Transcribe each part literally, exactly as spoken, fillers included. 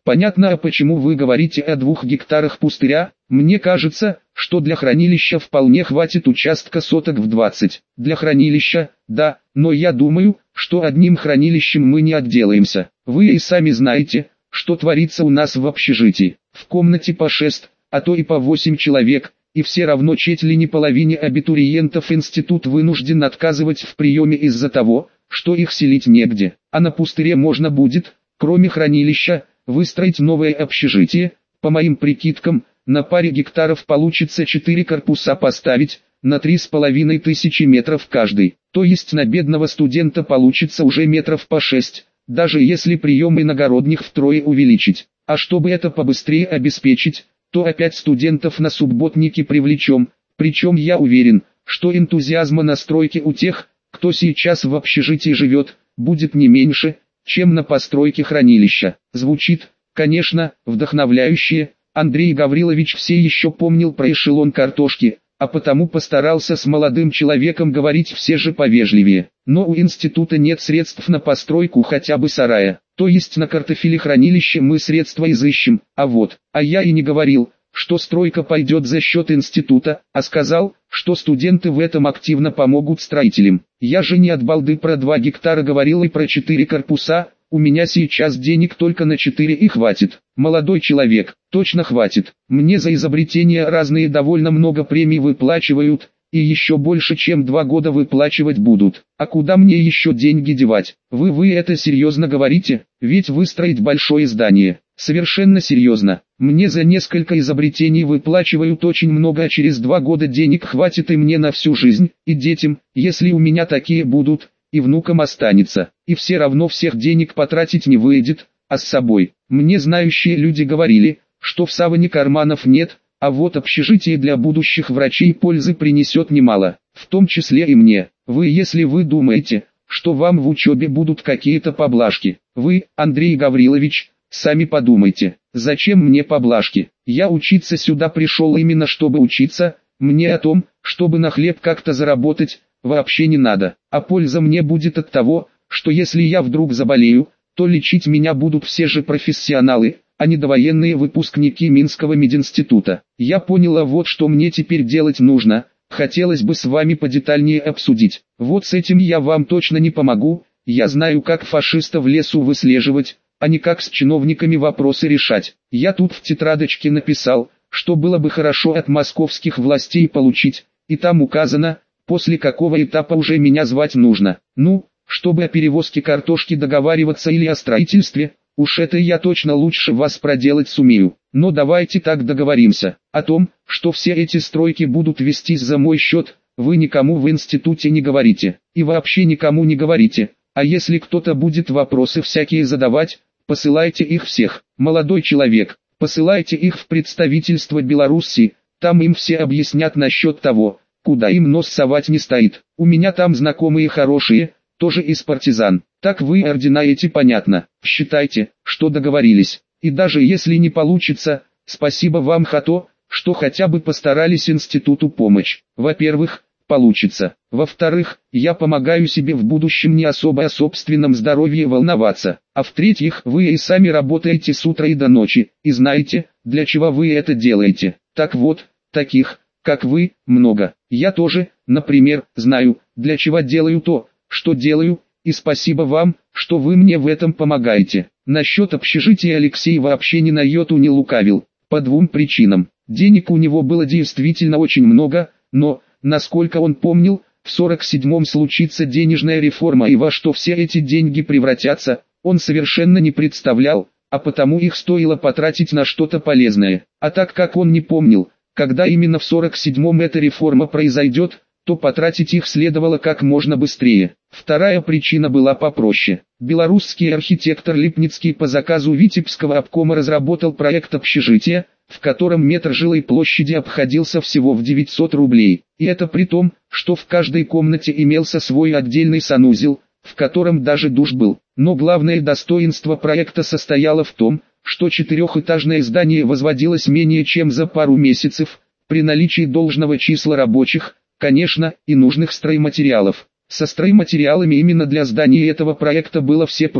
Понятно, а почему вы говорите о двух гектарах пустыря? Мне кажется, что для хранилища вполне хватит участка соток в двадцать. Для хранилища, да, но я думаю, что одним хранилищем мы не отделаемся. Вы и сами знаете, что творится у нас в общежитии. В комнате по шесть, а то и по восемь человек, и все равно чуть ли не половине абитуриентов институт вынужден отказывать в приеме из-за того, что их селить негде. А на пустыре можно будет, кроме хранилища, выстроить новое общежитие. По моим прикидкам, на паре гектаров получится четыре корпуса поставить, на три с половиной тысячи метров каждый. То есть на бедного студента получится уже метров по шесть, даже если прием иногородних втрое увеличить. А чтобы это побыстрее обеспечить, то опять студентов на субботники привлечем. Причем я уверен, что энтузиазма на стройке у тех, кто сейчас в общежитии живет, будет не меньше, чем на постройке хранилища. Звучит, конечно, вдохновляюще. Андрей Гаврилович все еще помнил про эшелон картошки, а потому постарался с молодым человеком говорить все же повежливее. Но у института нет средств на постройку хотя бы сарая, то есть на картофелехранилище мы средства изыщем, а вот, а я и не говорил, что стройка пойдет за счет института, а сказал, что студенты в этом активно помогут строителям. Я же не от балды про два гектара говорил и про четыре корпуса, у меня сейчас денег только на четыре и хватит. Молодой человек, точно хватит. Мне за изобретения разные довольно много премий выплачивают, и еще больше чем два года выплачивать будут. А куда мне еще деньги девать? Вы вы это серьезно говорите? Ведь выстроить большое здание. Совершенно серьезно. Мне за несколько изобретений выплачивают очень много, а через два года денег хватит и мне на всю жизнь, и детям, если у меня такие будут, и внукам останется. И все равно всех денег потратить не выйдет, а с собой. Мне знающие люди говорили, что в саване карманов нет, а вот общежитие для будущих врачей пользы принесет немало, в том числе и мне. Вы, если вы думаете, что вам в учебе будут какие-то поблажки, вы, Андрей Гаврилович, сами подумайте, зачем мне поблажки? Я учиться сюда пришел именно чтобы учиться, мне о том, чтобы на хлеб как-то заработать, вообще не надо. А польза мне будет от того, что если я вдруг заболею, то лечить меня будут все же профессионалы, а не довоенные выпускники Минского мединститута. Я поняла, вот что мне теперь делать нужно, хотелось бы с вами подетальнее обсудить. Вот с этим я вам точно не помогу, я знаю, как фашиста в лесу выслеживать, а не как с чиновниками вопросы решать. Я тут в тетрадочке написал, что было бы хорошо от московских властей получить, и там указано, после какого этапа уже меня звать нужно. Ну, чтобы о перевозке картошки договариваться или о строительстве, уж это я точно лучше вас проделать сумею. Но давайте так договоримся. О том, что все эти стройки будут вестись за мой счет, вы никому в институте не говорите. И вообще никому не говорите. А если кто-то будет вопросы всякие задавать, посылайте их всех. Молодой человек, посылайте их в представительство Белоруссии, там им все объяснят насчет того, куда им нос совать не стоит. У меня там знакомые хорошие, тоже из партизан. Так вы ордена эти, понятно. Считайте, что договорились. И даже если не получится, спасибо вам, Хато, что хотя бы постарались институту помочь. Во-первых, получится. Во-вторых, я помогаю себе в будущем не особо о собственном здоровье волноваться. А в-третьих, вы и сами работаете с утра и до ночи, и знаете, для чего вы это делаете. Так вот, таких, как вы, много. Я тоже, например, знаю, для чего делаю то, что делаю, и спасибо вам, что вы мне в этом помогаете. Насчет общежития Алексей вообще ни на йоту не лукавил, по двум причинам. Денег у него было действительно очень много, но, насколько он помнил, в сорок седьмом случится денежная реформа, и во что все эти деньги превратятся, он совершенно не представлял, а потому их стоило потратить на что-то полезное. А так как он не помнил, когда именно в сорок седьмом эта реформа произойдет, то потратить их следовало как можно быстрее. Вторая причина была попроще. Белорусский архитектор Липницкий по заказу Витебского обкома разработал проект общежития, в котором метр жилой площади обходился всего в девятьсот рублей. И это при том, что в каждой комнате имелся свой отдельный санузел, в котором даже душ был. Но главное достоинство проекта состояло в том, что четырехэтажное здание возводилось менее чем за пару месяцев, при наличии должного числа рабочих, конечно, и нужных стройматериалов. Со стройматериалами именно для здания этого проекта было все просто.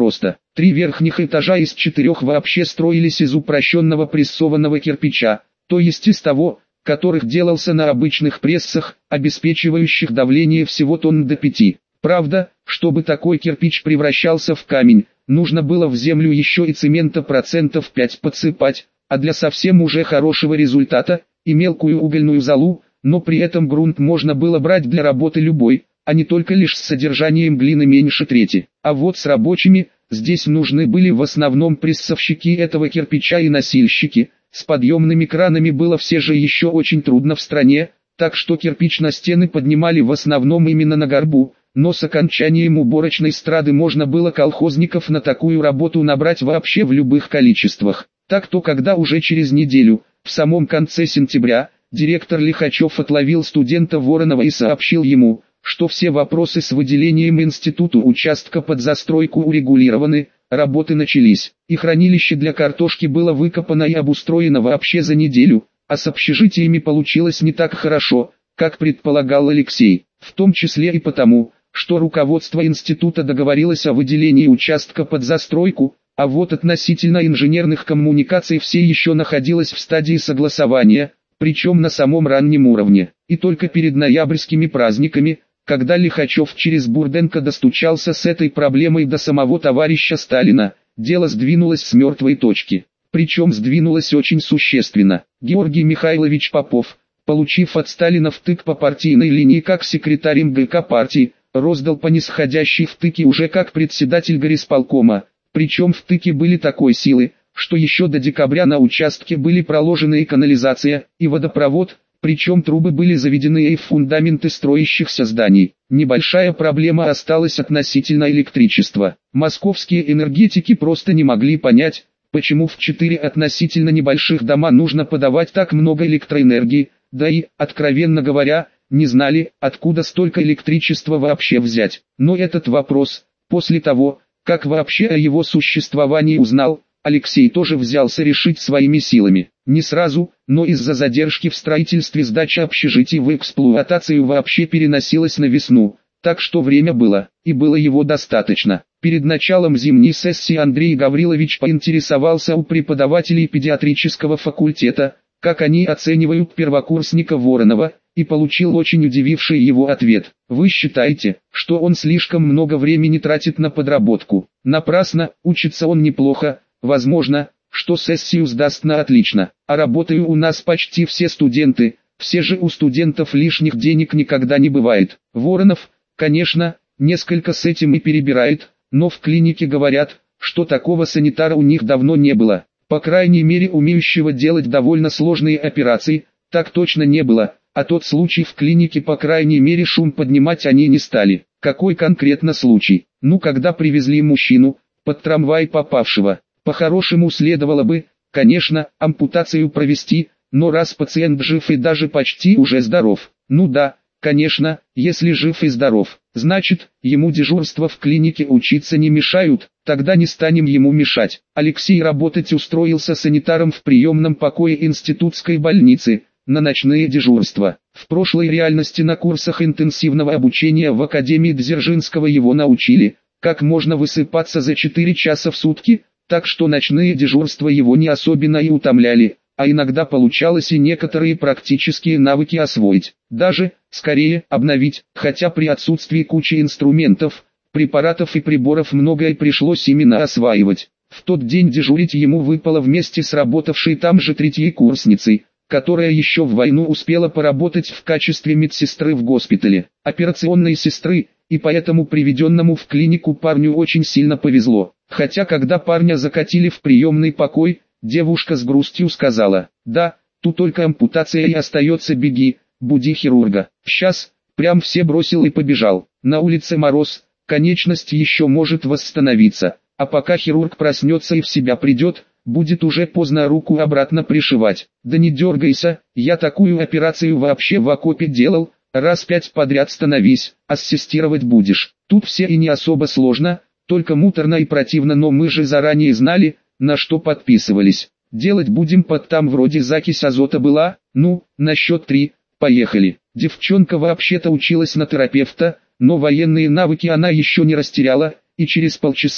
Три верхних этажа из четырех вообще строились из упрощенного прессованного кирпича, то есть из того, которых делался на обычных прессах, обеспечивающих давление всего тонн до пяти. Правда, чтобы такой кирпич превращался в камень, нужно было в землю еще и цемента процентов пять подсыпать, а для совсем уже хорошего результата, и мелкую угольную золу, но при этом грунт можно было брать для работы любой, а не только лишь с содержанием глины меньше трети. А вот с рабочими, здесь нужны были в основном прессовщики этого кирпича и носильщики. С подъемными кранами было все же еще очень трудно в стране, так что кирпич на стены поднимали в основном именно на горбу, но с окончанием уборочной страды можно было колхозников на такую работу набрать вообще в любых количествах. Так-то когда уже через неделю, в самом конце сентября, директор Лихачев отловил студента Воронова и сообщил ему, что все вопросы с выделением институту участка под застройку урегулированы, работы начались, и хранилище для картошки было выкопано и обустроено вообще за неделю, а с общежитиями получилось не так хорошо, как предполагал Алексей, в том числе и потому, что руководство института договорилось о выделении участка под застройку, а вот относительно инженерных коммуникаций все еще находилось в стадии согласования, причем на самом раннем уровне, и только перед ноябрьскими праздниками, когда Лихачев через Бурденко достучался с этой проблемой до самого товарища Сталина, дело сдвинулось с мертвой точки. Причем сдвинулось очень существенно. Георгий Михайлович Попов, получив от Сталина втык по партийной линии как секретарь МГК партии, роздал по нисходящей втыки уже как председатель горисполкома, причем втыки были такой силы, что еще до декабря на участке были проложены и канализация, и водопровод, причем трубы были заведены и в фундаменты строящихся зданий. Небольшая проблема осталась относительно электричества. Московские энергетики просто не могли понять, почему в четыре относительно небольших дома нужно подавать так много электроэнергии, да и, откровенно говоря, не знали, откуда столько электричества вообще взять. Но этот вопрос, после того, как вообще о его существовании узнал, Алексей тоже взялся решить своими силами. Не сразу, но из-за задержки в строительстве сдача общежитий в эксплуатацию вообще переносилась на весну, так что время было, и было его достаточно. Перед началом зимней сессии Андрей Гаврилович поинтересовался у преподавателей педиатрического факультета, как они оценивают первокурсника Воронова, и получил очень удививший его ответ. Вы считаете, что он слишком много времени тратит на подработку? Напрасно, учится он неплохо, возможно, что сессию сдаст на отлично, а работаю у нас почти все студенты, все же у студентов лишних денег никогда не бывает. Воронов, конечно, несколько с этим и перебирает, но в клинике говорят, что такого санитара у них давно не было, по крайней мере умеющего делать довольно сложные операции, так точно не было, а тот случай в клинике по крайней мере шум поднимать они не стали. Какой конкретно случай? Ну когда привезли мужчину, под трамвай попавшего. По-хорошему следовало бы, конечно, ампутацию провести, но раз пациент жив и даже почти уже здоров, ну да, конечно, если жив и здоров, значит, ему дежурство в клинике учиться не мешают, тогда не станем ему мешать. Алексей работать устроился санитаром в приемном покое институтской больницы, на ночные дежурства. В прошлой реальности на курсах интенсивного обучения в Академии Дзержинского его научили, как можно высыпаться за четыре часа в сутки, так что ночные дежурства его не особенно и утомляли, а иногда получалось и некоторые практические навыки освоить, даже, скорее, обновить, хотя при отсутствии кучи инструментов, препаратов и приборов многое пришлось именно осваивать. В тот день дежурить ему выпало вместе с работавшей там же третьей курсницей, которая еще в войну успела поработать в качестве медсестры в госпитале, операционной сестры, и поэтому приведенному в клинику парню очень сильно повезло. Хотя когда парня закатили в приемный покой, девушка с грустью сказала: «Да, тут только ампутация и остается, беги, буди хирурга». Сейчас, прям все бросил и побежал. На улице мороз, конечность еще может восстановиться, а пока хирург проснется и в себя придет, будет уже поздно руку обратно пришивать. Да не дергайся, я такую операцию вообще в окопе делал, раз пять подряд становись, ассистировать будешь. Тут все и не особо сложно, только муторно и противно, но мы же заранее знали, на что подписывались. Делать будем под там вроде закись азота была, ну, на счет три, поехали. Девчонка вообще-то училась на терапевта, но военные навыки она еще не растеряла, и через полчаса,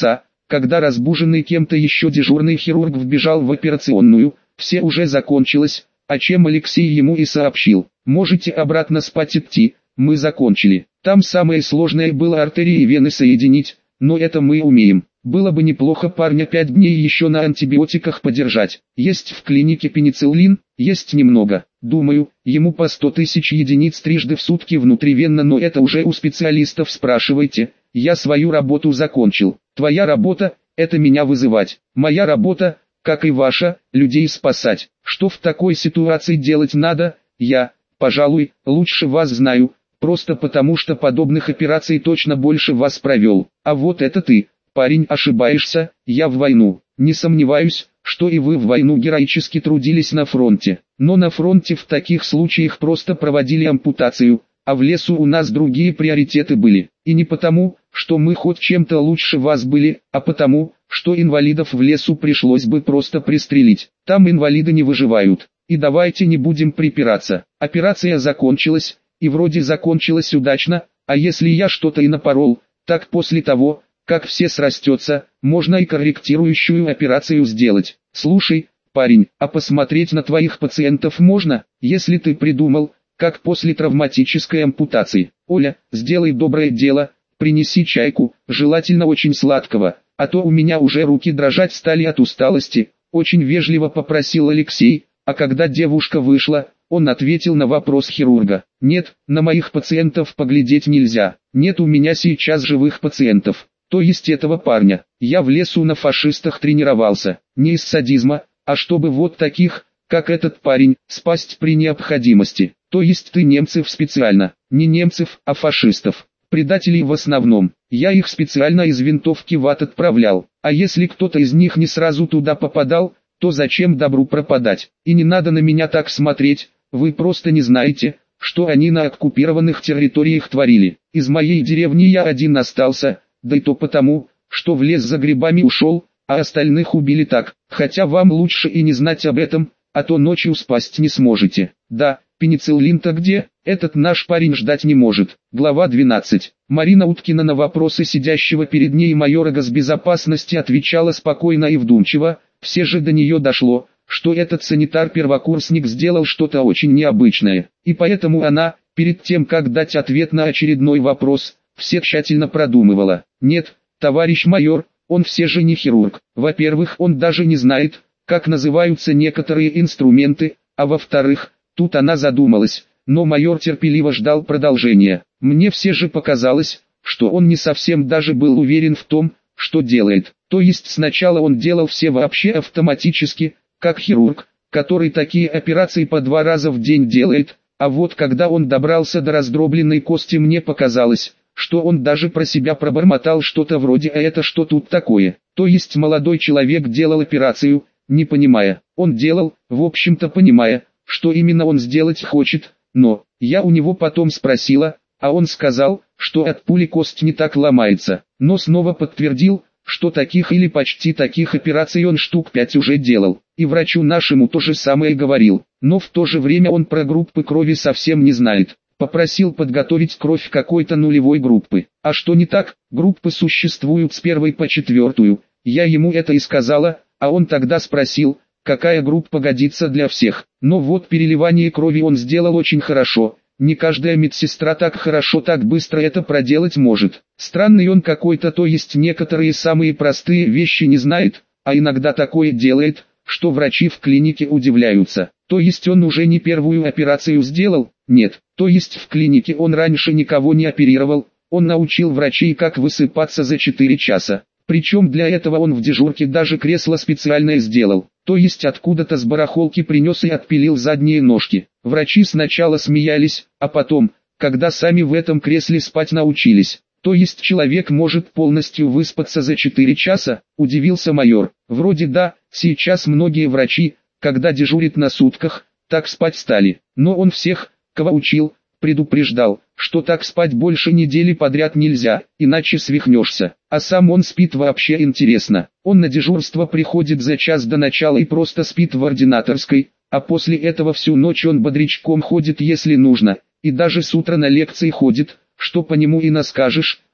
когда разбуженный кем-то еще дежурный хирург вбежал в операционную, все уже закончилось, о чем Алексей ему и сообщил. Можете обратно спать идти, мы закончили. Там самое сложное было артерии и вены соединить, но это мы умеем. Было бы неплохо парня пять дней еще на антибиотиках подержать. Есть в клинике пенициллин, есть немного. Думаю, ему по сто тысяч единиц трижды в сутки внутривенно, но это уже у специалистов спрашивайте. Я свою работу закончил. Твоя работа – это меня вызывать. Моя работа, как и ваша, людей спасать. Что в такой ситуации делать надо, я, пожалуй, лучше вас знаю, просто потому что подобных операций точно больше вас провел. А вот это ты. Парень, ошибаешься, я в войну. Не сомневаюсь, что и вы в войну героически трудились на фронте. Но на фронте в таких случаях просто проводили ампутацию, а в лесу у нас другие приоритеты были. И не потому, что мы хоть чем-то лучше вас были, а потому, что инвалидов в лесу пришлось бы просто пристрелить. Там инвалиды не выживают. И давайте не будем припираться. Операция закончилась, и вроде закончилась удачно, а если я что-то и напорол, так после того, как все срастется, можно и корректирующую операцию сделать. Слушай, парень, а посмотреть на твоих пациентов можно, если ты придумал, как после травматической ампутации. Оля, сделай доброе дело, принеси чайку, желательно очень сладкого, а то у меня уже руки дрожать стали от усталости, очень вежливо попросил Алексей, а когда девушка вышла, он ответил на вопрос хирурга. Нет, на моих пациентов поглядеть нельзя, нет у меня сейчас живых пациентов. То есть этого парня. Я в лесу на фашистах тренировался, не из садизма, а чтобы вот таких, как этот парень, спасть при необходимости. То есть ты немцев специально, не немцев, а фашистов, предателей в основном. Я их специально из винтовки в ад отправлял, а если кто-то из них не сразу туда попадал, то зачем добру пропадать? И не надо на меня так смотреть, вы просто не знаете, что они на оккупированных территориях творили. Из моей деревни я один остался, да и то потому, что в лес за грибами ушел, а остальных убили так, хотя вам лучше и не знать об этом, а то ночью спасть не сможете. Да, пенициллин-то где? Этот наш парень ждать не может. Глава двенадцать. Марина Уткина на вопросы сидящего перед ней майора госбезопасности отвечала спокойно и вдумчиво, все же до нее дошло, что этот санитар-первокурсник сделал что-то очень необычное, и поэтому она, перед тем как дать ответ на очередной вопрос, все тщательно продумывала. Нет, товарищ майор, он все же не хирург. Во-первых, он даже не знает, как называются некоторые инструменты, а во-вторых, тут она задумалась, но майор терпеливо ждал продолжения. Мне все же показалось, что он не совсем даже был уверен в том, что делает. То есть сначала он делал все вообще автоматически, как хирург, который такие операции по два раза в день делает, а вот когда он добрался до раздробленной кости, мне показалось, что он даже про себя пробормотал что-то вроде «а это что тут такое?». То есть молодой человек делал операцию, не понимая. Он делал, в общем-то понимая, что именно он сделать хочет, но, я у него потом спросила, а он сказал, что от пули кость не так ломается, но снова подтвердил, что таких или почти таких операций он штук пять уже делал, и врачу нашему то же самое говорил, но в то же время он про группы крови совсем не знает. Попросил подготовить кровь какой-то нулевой группы. А что не так, группы существуют с первой по четвертую, я ему это и сказала, а он тогда спросил, какая группа годится для всех. Но вот переливание крови он сделал очень хорошо, не каждая медсестра так хорошо так быстро это проделать может. Странный он какой-то, то есть некоторые самые простые вещи не знает, а иногда такое делает, что врачи в клинике удивляются. То есть он уже не первую операцию сделал? Нет. То есть в клинике он раньше никого не оперировал, он научил врачей как высыпаться за четыре часа. Причем для этого он в дежурке даже кресло специальное сделал. То есть откуда-то с барахолки принес и отпилил задние ножки. Врачи сначала смеялись, а потом, когда сами в этом кресле спать научились. То есть человек может полностью выспаться за четыре часа, удивился майор. Вроде да, сейчас многие врачи, когда дежурят на сутках, так спать стали. Но он всех, кого учил, предупреждал, что так спать больше недели подряд нельзя, иначе свихнешься. А сам он спит вообще интересно. Он на дежурство приходит за час до начала и просто спит в ординаторской, а после этого всю ночь он бодрячком ходит если нужно, и даже с утра на лекции ходит, что по нему и наскажешь,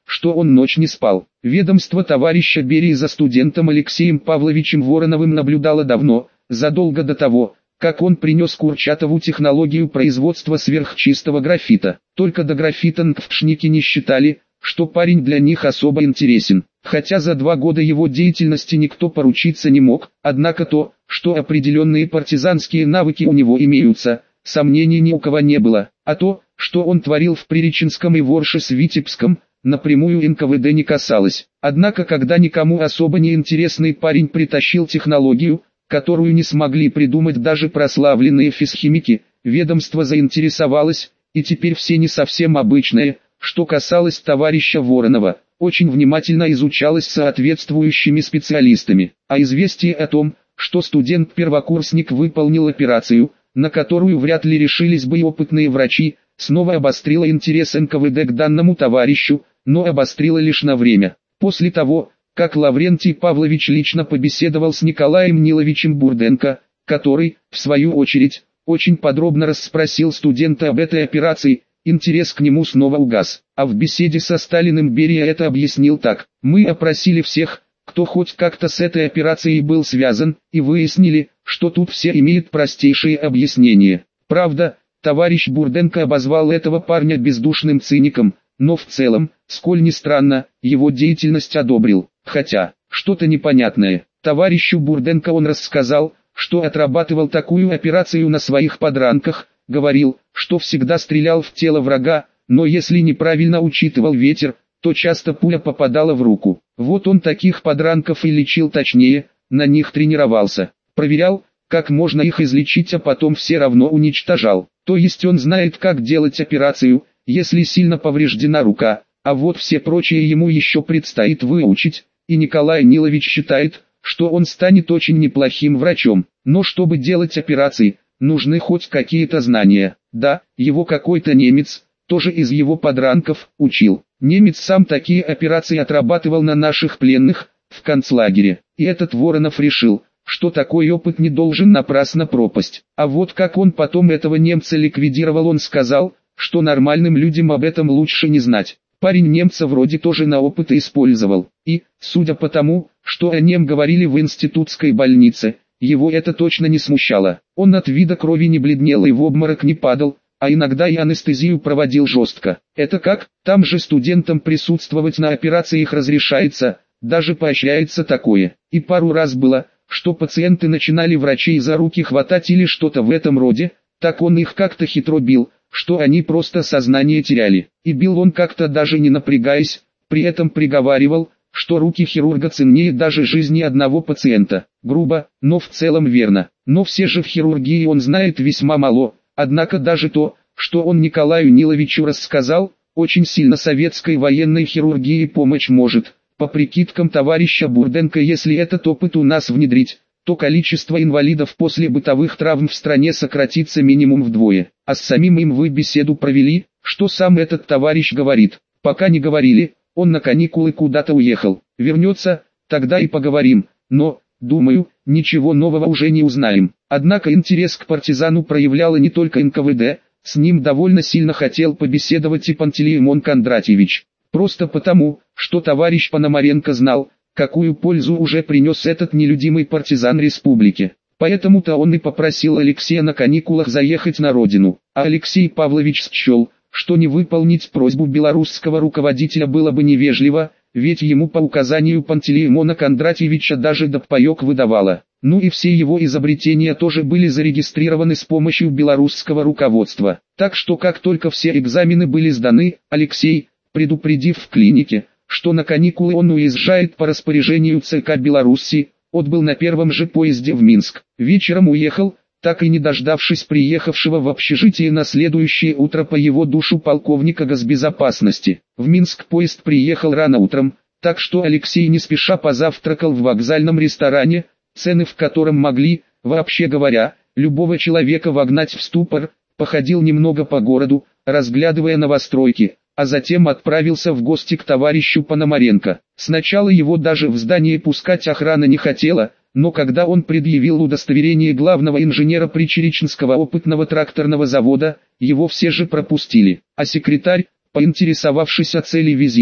что он ночь не спал. Ведомство товарища Берии за студентом Алексеем Павловичем Вороновым наблюдало давно, задолго до того, как он принес Курчатову технологию производства сверхчистого графита. Только до графита НКФШники не считали, что парень для них особо интересен. Хотя за два года его деятельности никто поручиться не мог, однако то, что определенные партизанские навыки у него имеются, сомнений ни у кого не было, а то, что он творил в Приреченском и Воршес-Витебском, напрямую эн ка вэ дэ не касалось. Однако когда никому особо не интересный парень притащил технологию, которую не смогли придумать даже прославленные физхимики, ведомство заинтересовалось, и теперь все не совсем обычные, что касалось товарища Воронова, очень внимательно изучалось соответствующими специалистами. А известие о том, что студент-первокурсник выполнил операцию, на которую вряд ли решились бы и опытные врачи, снова обострило интерес эн ка вэ дэ к данному товарищу, но обострило лишь на время. После того, как Лаврентий Павлович лично побеседовал с Николаем Ниловичем Бурденко, который, в свою очередь, очень подробно расспросил студента об этой операции, интерес к нему снова угас. А в беседе со Сталиным Берия это объяснил так: «Мы опросили всех, кто хоть как-то с этой операцией был связан, и выяснили, что тут все имеют простейшие объяснения. Правда, товарищ Бурденко обозвал этого парня бездушным циником, но в целом, сколь ни странно, его деятельность одобрил. Хотя, что-то непонятное. Товарищу Бурденко он рассказал, что отрабатывал такую операцию на своих подранках, говорил, что всегда стрелял в тело врага, но если неправильно учитывал ветер, то часто пуля попадала в руку. Вот он таких подранков и лечил, точнее, на них тренировался. Проверял, как можно их излечить, а потом все равно уничтожал. То есть он знает, как делать операцию, если сильно повреждена рука, а вот все прочие ему еще предстоит выучить, и Николай Нилович считает, что он станет очень неплохим врачом. Но чтобы делать операции, нужны хоть какие-то знания. Да, его какой-то немец, тоже из его подранков, учил. Немец сам такие операции отрабатывал на наших пленных, в концлагере. И этот Воронов решил, что такой опыт не должен напрасно пропасть. А вот как он потом этого немца ликвидировал, он сказал, что нормальным людям об этом лучше не знать. Парень немца вроде тоже на опыт использовал. И, судя по тому, что о нем говорили в институтской больнице, его это точно не смущало. Он от вида крови не бледнел и в обморок не падал, а иногда и анестезию проводил жестко. Это как? Там же студентам присутствовать на операциях разрешается, даже поощряется такое. И пару раз было, что пациенты начинали врачей за руки хватать или что-то в этом роде, так он их как-то хитро бил, что они просто сознание теряли. И бил он как-то даже не напрягаясь, при этом приговаривал, что руки хирурга ценнее даже жизни одного пациента. Грубо, но в целом верно. Но все же в хирургии он знает весьма мало, однако даже то, что он Николаю Ниловичу рассказал, очень сильно советской военной хирургии помочь может. По прикидкам товарища Бурденко, если этот опыт у нас внедрить, то количество инвалидов после бытовых травм в стране сократится минимум вдвое. А с самим им вы беседу провели? Что сам этот товарищ говорит? Пока не говорили, он на каникулы куда-то уехал. Вернется, тогда и поговорим, но, думаю, ничего нового уже не узнаем. Однако интерес к партизану проявляла не только эн ка вэ дэ, с ним довольно сильно хотел побеседовать и Пантелеимон Кондратьевич. Просто потому, что товарищ Пономаренко знал, какую пользу уже принес этот нелюдимый партизан республике. Поэтому-то он и попросил Алексея на каникулах заехать на родину. А Алексей Павлович счел, что не выполнить просьбу белорусского руководителя было бы невежливо, ведь ему по указанию Пантелеимона Кондратьевича даже доппаёк выдавало. Ну и все его изобретения тоже были зарегистрированы с помощью белорусского руководства. Так что как только все экзамены были сданы, Алексей, предупредив в клинике, что на каникулы он уезжает по распоряжению ЦК Беларуси, отбыл на первом же поезде в Минск. Вечером уехал, так и не дождавшись приехавшего в общежитие на следующее утро по его душу полковника госбезопасности. В Минск поезд приехал рано утром, так что Алексей не спеша позавтракал в вокзальном ресторане, цены в котором могли, вообще говоря, любого человека вогнать в ступор, походил немного по городу, разглядывая новостройки, а затем отправился в гости к товарищу Пономаренко. Сначала его даже в здание пускать охрана не хотела, но когда он предъявил удостоверение главного инженера Причереченского опытного тракторного завода, его все же пропустили. А секретарь, поинтересовавшись о цели визита,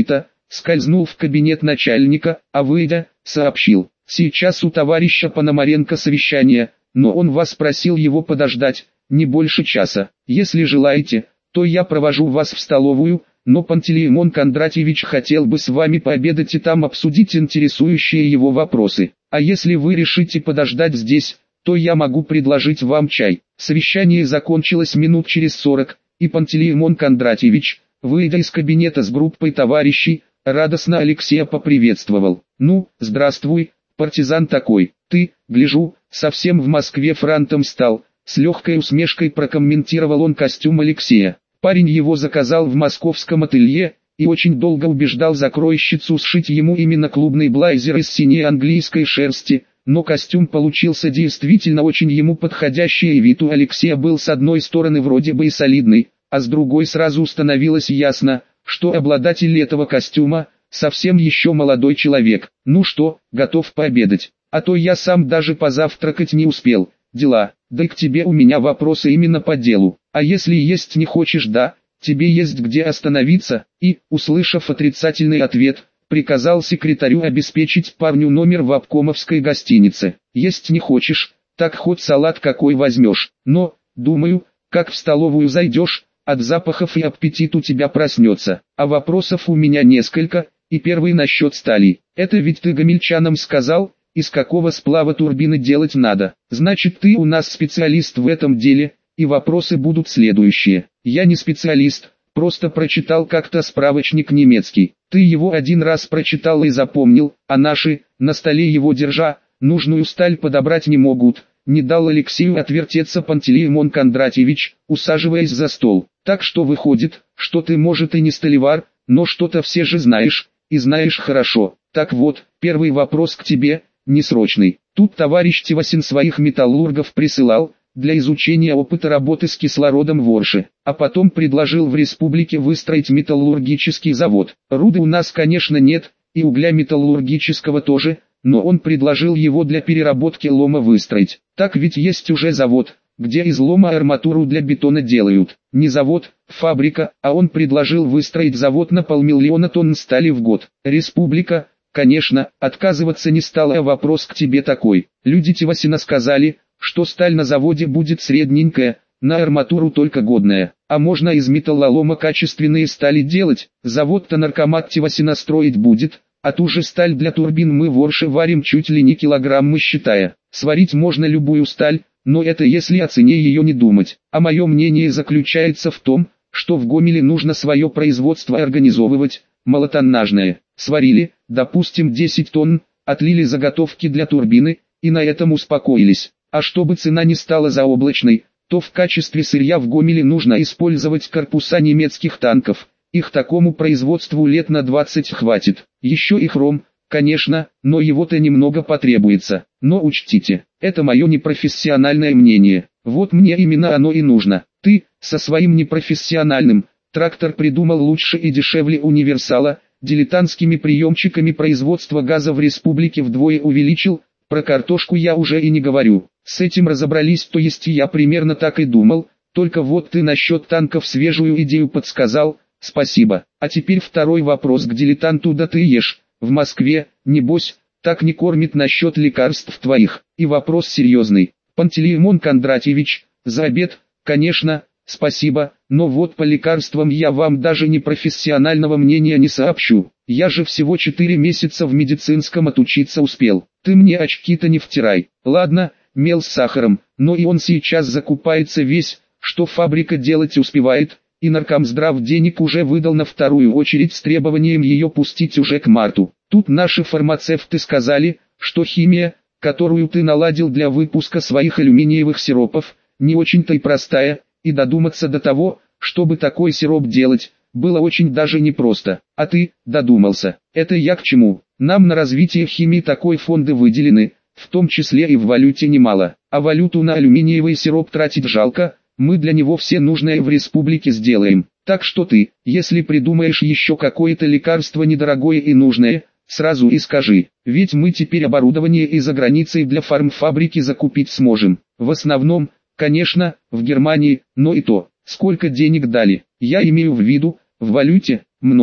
скользнул в кабинет начальника, а выйдя, сообщил: «Сейчас у товарища Пономаренко совещание, но он вас просил его подождать, не больше часа. Если желаете, то я провожу вас в столовую, но Пантелеимон Кондратьевич хотел бы с вами пообедать и там обсудить интересующие его вопросы. А если вы решите подождать здесь, то я могу предложить вам чай». Совещание закончилось минут через сорок, и Пантелеимон Кондратьевич, выйдя из кабинета с группой товарищей, радостно Алексея поприветствовал. «Ну, здравствуй, партизан такой, ты, гляжу, совсем в Москве франтом стал», с легкой усмешкой прокомментировал он костюм Алексея. Парень его заказал в московском ателье, и очень долго убеждал закройщицу сшить ему именно клубный блейзер из синей английской шерсти, но костюм получился действительно очень ему подходящий, и вид у Алексея был с одной стороны вроде бы и солидный, а с другой сразу становилось ясно, что обладатель этого костюма совсем еще молодой человек. «Ну что, готов пообедать? А то я сам даже позавтракать не успел, дела, да и к тебе у меня вопросы именно по делу. А если есть не хочешь, да, тебе есть где остановиться?» И, услышав отрицательный ответ, приказал секретарю обеспечить парню номер в обкомовской гостинице. «Есть не хочешь, так хоть салат какой возьмешь, но, думаю, как в столовую зайдешь, от запахов и аппетит у тебя проснется. А вопросов у меня несколько, и первый насчет стали. Это ведь ты гомельчанам сказал, из какого сплава турбины делать надо? Значит, ты у нас специалист в этом деле, и вопросы будут следующие. Я не специалист, просто прочитал как-то справочник немецкий. Ты его один раз прочитал и запомнил, а наши, на столе его держа, нужную сталь подобрать не могут». Не дал Алексею отвертеться Пантелеимон Кондратьевич, усаживаясь за стол. «Так что выходит, что ты, может, и не столевар, но что-то все же знаешь, и знаешь хорошо. Так вот, первый вопрос к тебе, несрочный. Тут товарищ Тевасин своих металлургов присылал, для изучения опыта работы с кислородом в Орше, а потом предложил в республике выстроить металлургический завод. Руды у нас, конечно, нет, и угля металлургического тоже, но он предложил его для переработки лома выстроить. Так ведь есть уже завод, где из лома арматуру для бетона делают. Не завод, фабрика, а он предложил выстроить завод на полмиллиона тонн стали в год. Республика, конечно, отказываться не стала, а вопрос к тебе такой. Люди Тевасина сказали, что сталь на заводе будет средненькая, на арматуру только годная, а можно из металлолома качественные стали делать. Завод-то наркомат Тевасина строить будет, а ту же сталь для турбин мы в Орше варим чуть ли не килограммы считая. Сварить можно любую сталь, но это если о цене ее не думать. А мое мнение заключается в том, что в Гомеле нужно свое производство организовывать, малотоннажное. Сварили, допустим, десять тонн, отлили заготовки для турбины, и на этом успокоились. А чтобы цена не стала заоблачной, то в качестве сырья в Гомеле нужно использовать корпуса немецких танков. Их такому производству лет на двадцать хватит. Еще и хром, конечно, но его-то немного потребуется. Но учтите, это мое непрофессиональное мнение. Вот мне именно оно и нужно. Ты, со своим непрофессиональным, трактор придумал лучше и дешевле универсала, дилетантскими приемчиками производства газа в республике вдвое увеличил, про картошку я уже и не говорю. С этим разобрались, то есть я примерно так и думал, только вот ты насчет танков свежую идею подсказал. Спасибо. А теперь второй вопрос к дилетанту. Да ты ешь, в Москве, небось, так не кормит насчет лекарств твоих. И вопрос серьезный. Пантелеимон Кондратьевич, за обед, конечно, спасибо, но вот по лекарствам я вам даже не профессионального мнения не сообщу. Я же всего четыре месяца в медицинском отучиться успел. Ты мне очки-то не втирай. Ладно, мел с сахаром, но и он сейчас закупается весь, что фабрика делать успевает. И Наркомздрав денег уже выдал на вторую очередь с требованием ее пустить уже к марту. Тут наши фармацевты сказали, что химия, которую ты наладил для выпуска своих алюминиевых сиропов, не очень-то и простая, и додуматься до того, чтобы такой сироп делать, было очень даже непросто. А ты, додумался. Это я к чему? Нам на развитие химии такой фонды выделены, в том числе и в валюте немало. А валюту на алюминиевый сироп тратить жалко. Мы для него все нужное в республике сделаем. Так что ты, если придумаешь еще какое-то лекарство недорогое и нужное, сразу и скажи. Ведь мы теперь оборудование и за границей для фармфабрики закупить сможем. В основном, конечно, в Германии, но и то, сколько денег дали. Я имею в виду, в валюте, много.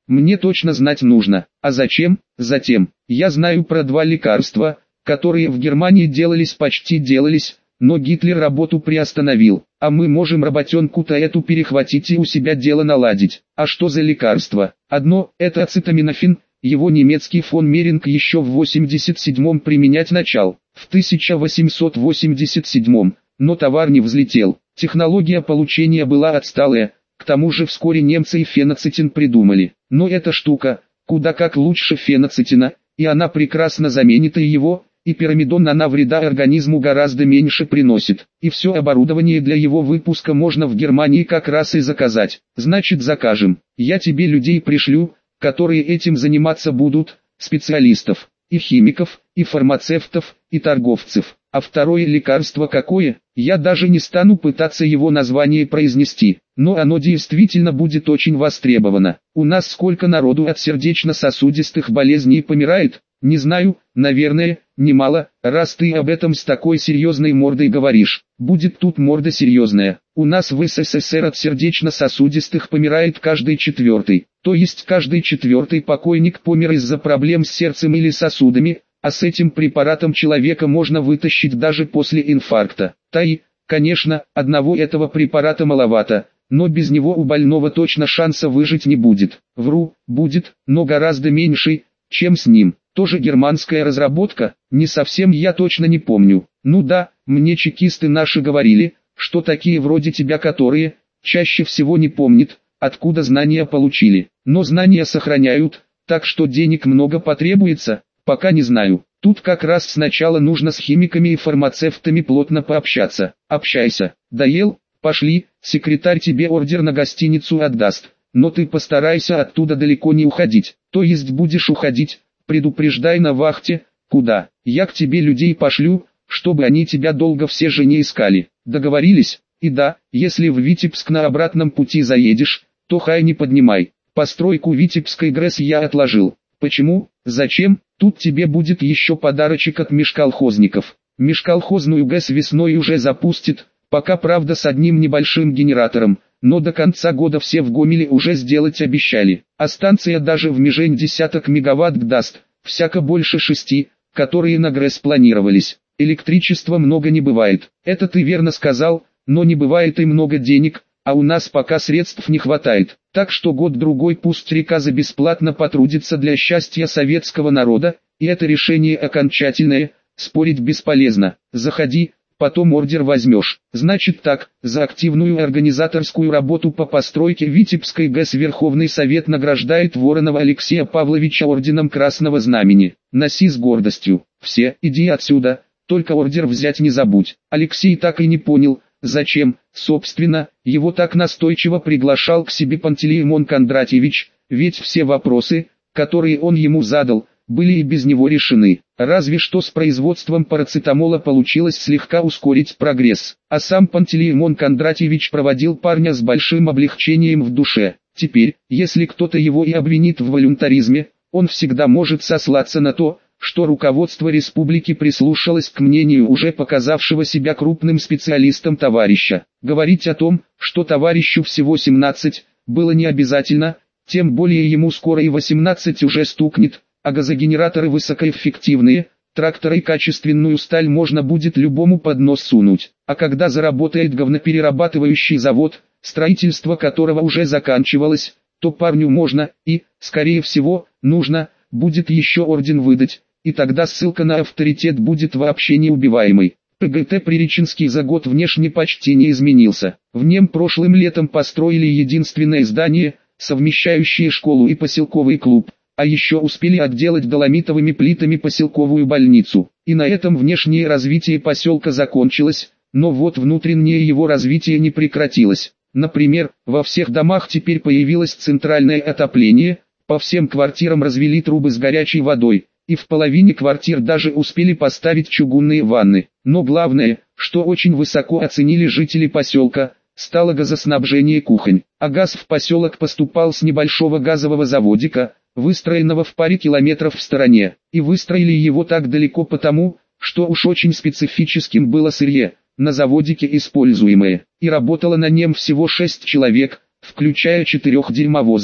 Мне точно знать нужно. А зачем? Затем, я знаю про два лекарства, которые в Германии делались почти делались, но Гитлер работу приостановил, а мы можем работенку-то эту перехватить и у себя дело наладить. А что за лекарство? Одно, это ацетаминофен, его немецкий фон Меринг еще в восемьдесят седьмом применять начал, в тысяча восемьсот восемьдесят седьмом, но товар не взлетел, технология получения была отсталая, к тому же вскоре немцы и феноцетин придумали, но эта штука, куда как лучше феноцетина, и она прекрасно заменит и его, и пирамидон она вреда организму гораздо меньше приносит, и все оборудование для его выпуска можно в Германии как раз и заказать, значит закажем, я тебе людей пришлю, которые этим заниматься будут, специалистов, и химиков, и фармацевтов, и торговцев. А второе лекарство какое? Я даже не стану пытаться его название произнести, но оно действительно будет очень востребовано. У нас сколько народу от сердечно-сосудистых болезней помирает? Не знаю, наверное, немало, раз ты об этом с такой серьезной мордой говоришь. Будет тут морда серьезная. У нас в СССР от сердечно-сосудистых помирает каждый четвертый. То есть каждый четвертый покойник помер из-за проблем с сердцем или сосудами, а с этим препаратом человека можно вытащить даже после инфаркта. Та и, конечно, одного этого препарата маловато, но без него у больного точно шанса выжить не будет. Вру, будет, но гораздо меньше, чем с ним. Тоже германская разработка, не совсем я точно не помню. Ну да, мне чекисты наши говорили, что такие вроде тебя которые, чаще всего не помнят, откуда знания получили. Но знания сохраняют, так что денег много потребуется, пока не знаю. Тут как раз сначала нужно с химиками и фармацевтами плотно пообщаться. Общайся. Доел? Пошли, секретарь тебе ордер на гостиницу отдаст. Но ты постарайся оттуда далеко не уходить. То есть будешь уходить, предупреждай на вахте, куда. Я к тебе людей пошлю, чтобы они тебя долго все же не искали. Договорились? И да, если в Витебск на обратном пути заедешь, то хай не поднимай. Постройку Витебской ГРЭС я отложил. Почему? Зачем? Тут тебе будет еще подарочек от межколхозников. Межколхозную ГЭС весной уже запустит, пока правда с одним небольшим генератором, но до конца года все в Гомеле уже сделать обещали. А станция даже в Межень десяток мегаватт даст, всяко больше шести, которые на ГРЭС планировались. Электричества много не бывает. Это ты верно сказал, но не бывает и много денег, а у нас пока средств не хватает. Так что год-другой пусть река за бесплатно потрудится для счастья советского народа, и это решение окончательное, спорить бесполезно. Заходи, потом ордер возьмешь. Значит так, за активную организаторскую работу по постройке Витебской ГЭС Верховный Совет награждает Воронова Алексея Павловича орденом Красного Знамени. Носи с гордостью. Все, иди отсюда, только ордер взять не забудь. Алексей так и не понял, зачем, собственно, его так настойчиво приглашал к себе Пантелеимон Кондратьевич, ведь все вопросы, которые он ему задал, были и без него решены. Разве что с производством парацетамола получилось слегка ускорить прогресс. А сам Пантелеимон Кондратьевич проводил парня с большим облегчением в душе. Теперь, если кто-то его и обвинит в волюнтаризме, он всегда может сослаться на то, что руководство республики прислушалось к мнению уже показавшего себя крупным специалистом товарища. Говорить о том, что товарищу всего семнадцать, было не обязательно, тем более ему скоро и восемнадцать уже стукнет, а газогенераторы высокоэффективные, тракторы и качественную сталь можно будет любому под нос сунуть. А когда заработает говноперерабатывающий завод, строительство которого уже заканчивалось, то парню можно и, скорее всего, нужно, будет еще орден выдать. И тогда ссылка на авторитет будет вообще неубиваемой. ПГТ Приреченский за год внешне почти не изменился. В нем прошлым летом построили единственное здание, совмещающее школу и поселковый клуб, а еще успели отделать доломитовыми плитами поселковую больницу. И на этом внешнее развитие поселка закончилось, но вот внутреннее его развитие не прекратилось. Например, во всех домах теперь появилось центральное отопление, по всем квартирам развели трубы с горячей водой, и в половине квартир даже успели поставить чугунные ванны. Но главное, что очень высоко оценили жители поселка, стало газоснабжение кухонь. А газ в поселок поступал с небольшого газового заводика, выстроенного в паре километров в стороне. И выстроили его так далеко потому, что уж очень специфическим было сырье, на заводике используемое. И работало на нем всего шесть человек, включая четырех дерьмовозов.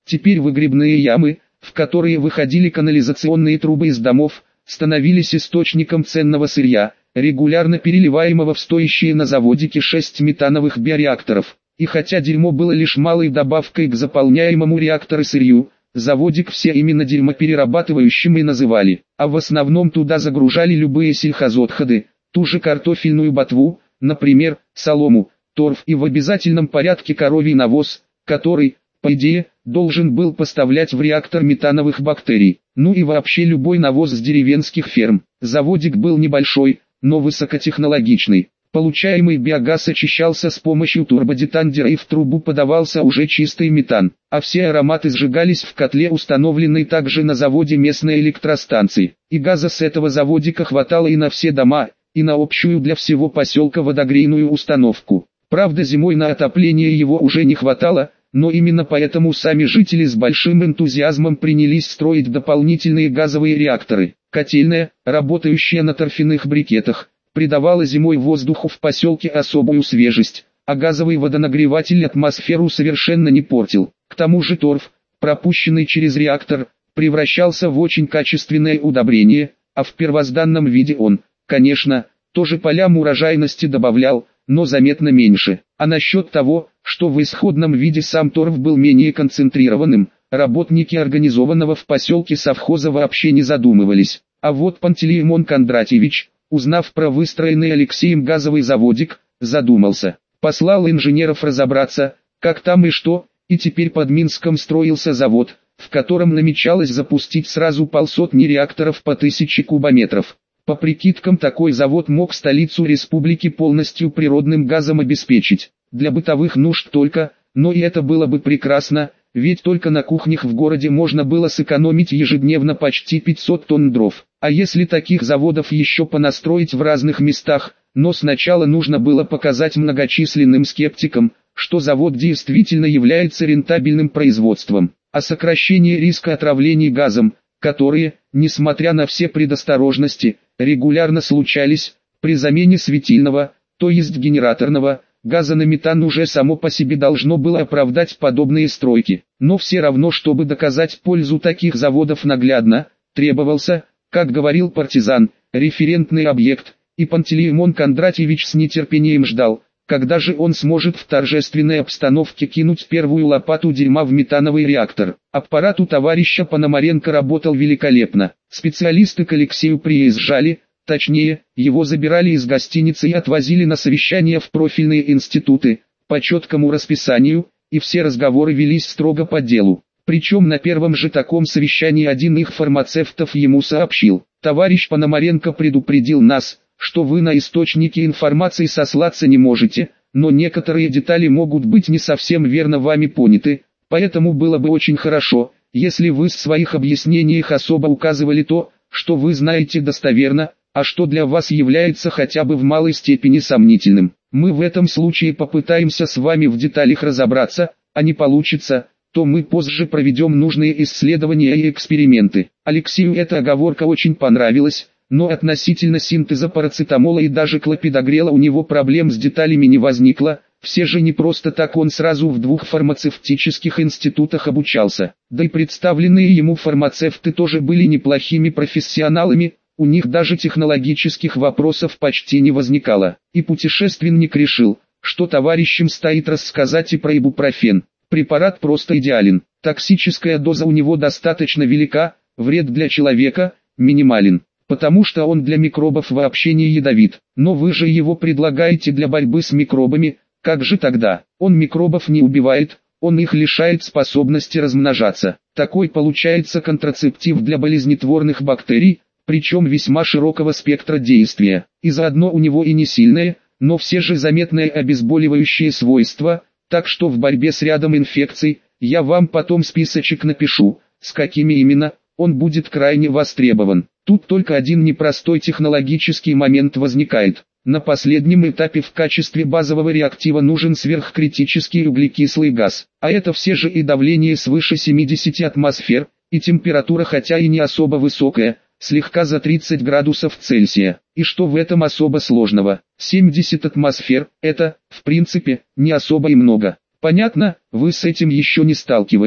Теперь выгребные ямы, в которые выходили канализационные трубы из домов, становились источником ценного сырья, регулярно переливаемого в стоящие на заводике шесть метановых биореакторов. И хотя дерьмо было лишь малой добавкой к заполняемому реактору сырью, заводик все именно дерьмоперерабатывающим и называли, а в основном туда загружали любые сельхозотходы, ту же картофельную ботву, например, солому, торф и в обязательном порядке коровий навоз, который, по идее, должен был поставлять в реактор метановых бактерий, ну и вообще любой навоз с деревенских ферм. Заводик был небольшой, но высокотехнологичный. Получаемый биогаз очищался с помощью турбодетандера и в трубу подавался уже чистый метан, а все ароматы сжигались в котле, установленной также на заводе местной электростанции. И газа с этого заводика хватало и на все дома, и на общую для всего поселка водогрейную установку. Правда, зимой на отопление его уже не хватало, но именно поэтому сами жители с большим энтузиазмом принялись строить дополнительные газовые реакторы. Котельная, работающая на торфяных брикетах, придавала зимой воздуху в поселке особую свежесть, а газовый водонагреватель атмосферу совершенно не портил. К тому же торф, пропущенный через реактор, превращался в очень качественное удобрение, а в первозданном виде он, конечно, тоже полям урожайности добавлял, но заметно меньше. А насчет того, что в исходном виде сам торф был менее концентрированным, работники организованного в поселке совхоза вообще не задумывались. А вот Пантелеймон Кондратьевич, узнав про выстроенный Алексеем газовый заводик, задумался. Послал инженеров разобраться, как там и что, и теперь под Минском строился завод, в котором намечалось запустить сразу полсотни реакторов по тысяче кубометров. По прикидкам, такой завод мог столицу республики полностью природным газом обеспечить. Для бытовых нужд только, но и это было бы прекрасно, ведь только на кухнях в городе можно было сэкономить ежедневно почти пятьсот тонн дров. А если таких заводов еще понастроить в разных местах, но сначала нужно было показать многочисленным скептикам, что завод действительно является рентабельным производством, а сокращение риска отравлений газом, которые, несмотря на все предосторожности, регулярно случались, при замене светильного, то есть генераторного, газа на метан уже само по себе должно было оправдать подобные стройки. Но все равно, чтобы доказать пользу таких заводов наглядно, требовался, как говорил партизан, референтный объект, и Пантелеймон Кондратьевич с нетерпением ждал, когда же он сможет в торжественной обстановке кинуть первую лопату дерьма в метановый реактор. Аппарат у товарища Пономаренко работал великолепно. Специалисты к Алексею приезжали, точнее, его забирали из гостиницы и отвозили на совещания в профильные институты, по четкому расписанию, и все разговоры велись строго по делу. Причем на первом же таком совещании один их фармацевтов ему сообщил: «Товарищ Пономаренко предупредил нас, что вы на источники информации сослаться не можете, но некоторые детали могут быть не совсем верно вами поняты, поэтому было бы очень хорошо, если вы в своих объяснениях особо указывали то, что вы знаете достоверно, а что для вас является хотя бы в малой степени сомнительным. Мы в этом случае попытаемся с вами в деталях разобраться, а не получится, то мы позже проведем нужные исследования и эксперименты». Алексею эта оговорка очень понравилась, но относительно синтеза парацетамола и даже клопидогрела у него проблем с деталями не возникло. Все же не просто так он сразу в двух фармацевтических институтах обучался. Да и представленные ему фармацевты тоже были неплохими профессионалами, у них даже технологических вопросов почти не возникало. И путешественник решил, что товарищам стоит рассказать и про ибупрофен. Препарат просто идеален, токсическая доза у него достаточно велика, вред для человека минимален, потому что он для микробов вообще не ядовит. Но вы же его предлагаете для борьбы с микробами, как же тогда? Он микробов не убивает, он их лишает способности размножаться. Такой получается контрацептив для болезнетворных бактерий, причем весьма широкого спектра действия. И заодно у него и не сильное, но все же заметное обезболивающее свойство, так что в борьбе с рядом инфекций, я вам потом списочек напишу, с какими именно, он будет крайне востребован. Тут только один непростой технологический момент возникает. На последнем этапе в качестве базового реактива нужен сверхкритический углекислый газ, а это все же и давление свыше семидесяти атмосфер, и температура хотя и не особо высокая, слегка за тридцать градусов Цельсия. И что в этом особо сложного? семьдесят атмосфер – это, в принципе, не особо и много. Понятно, вы с этим еще не сталкивались.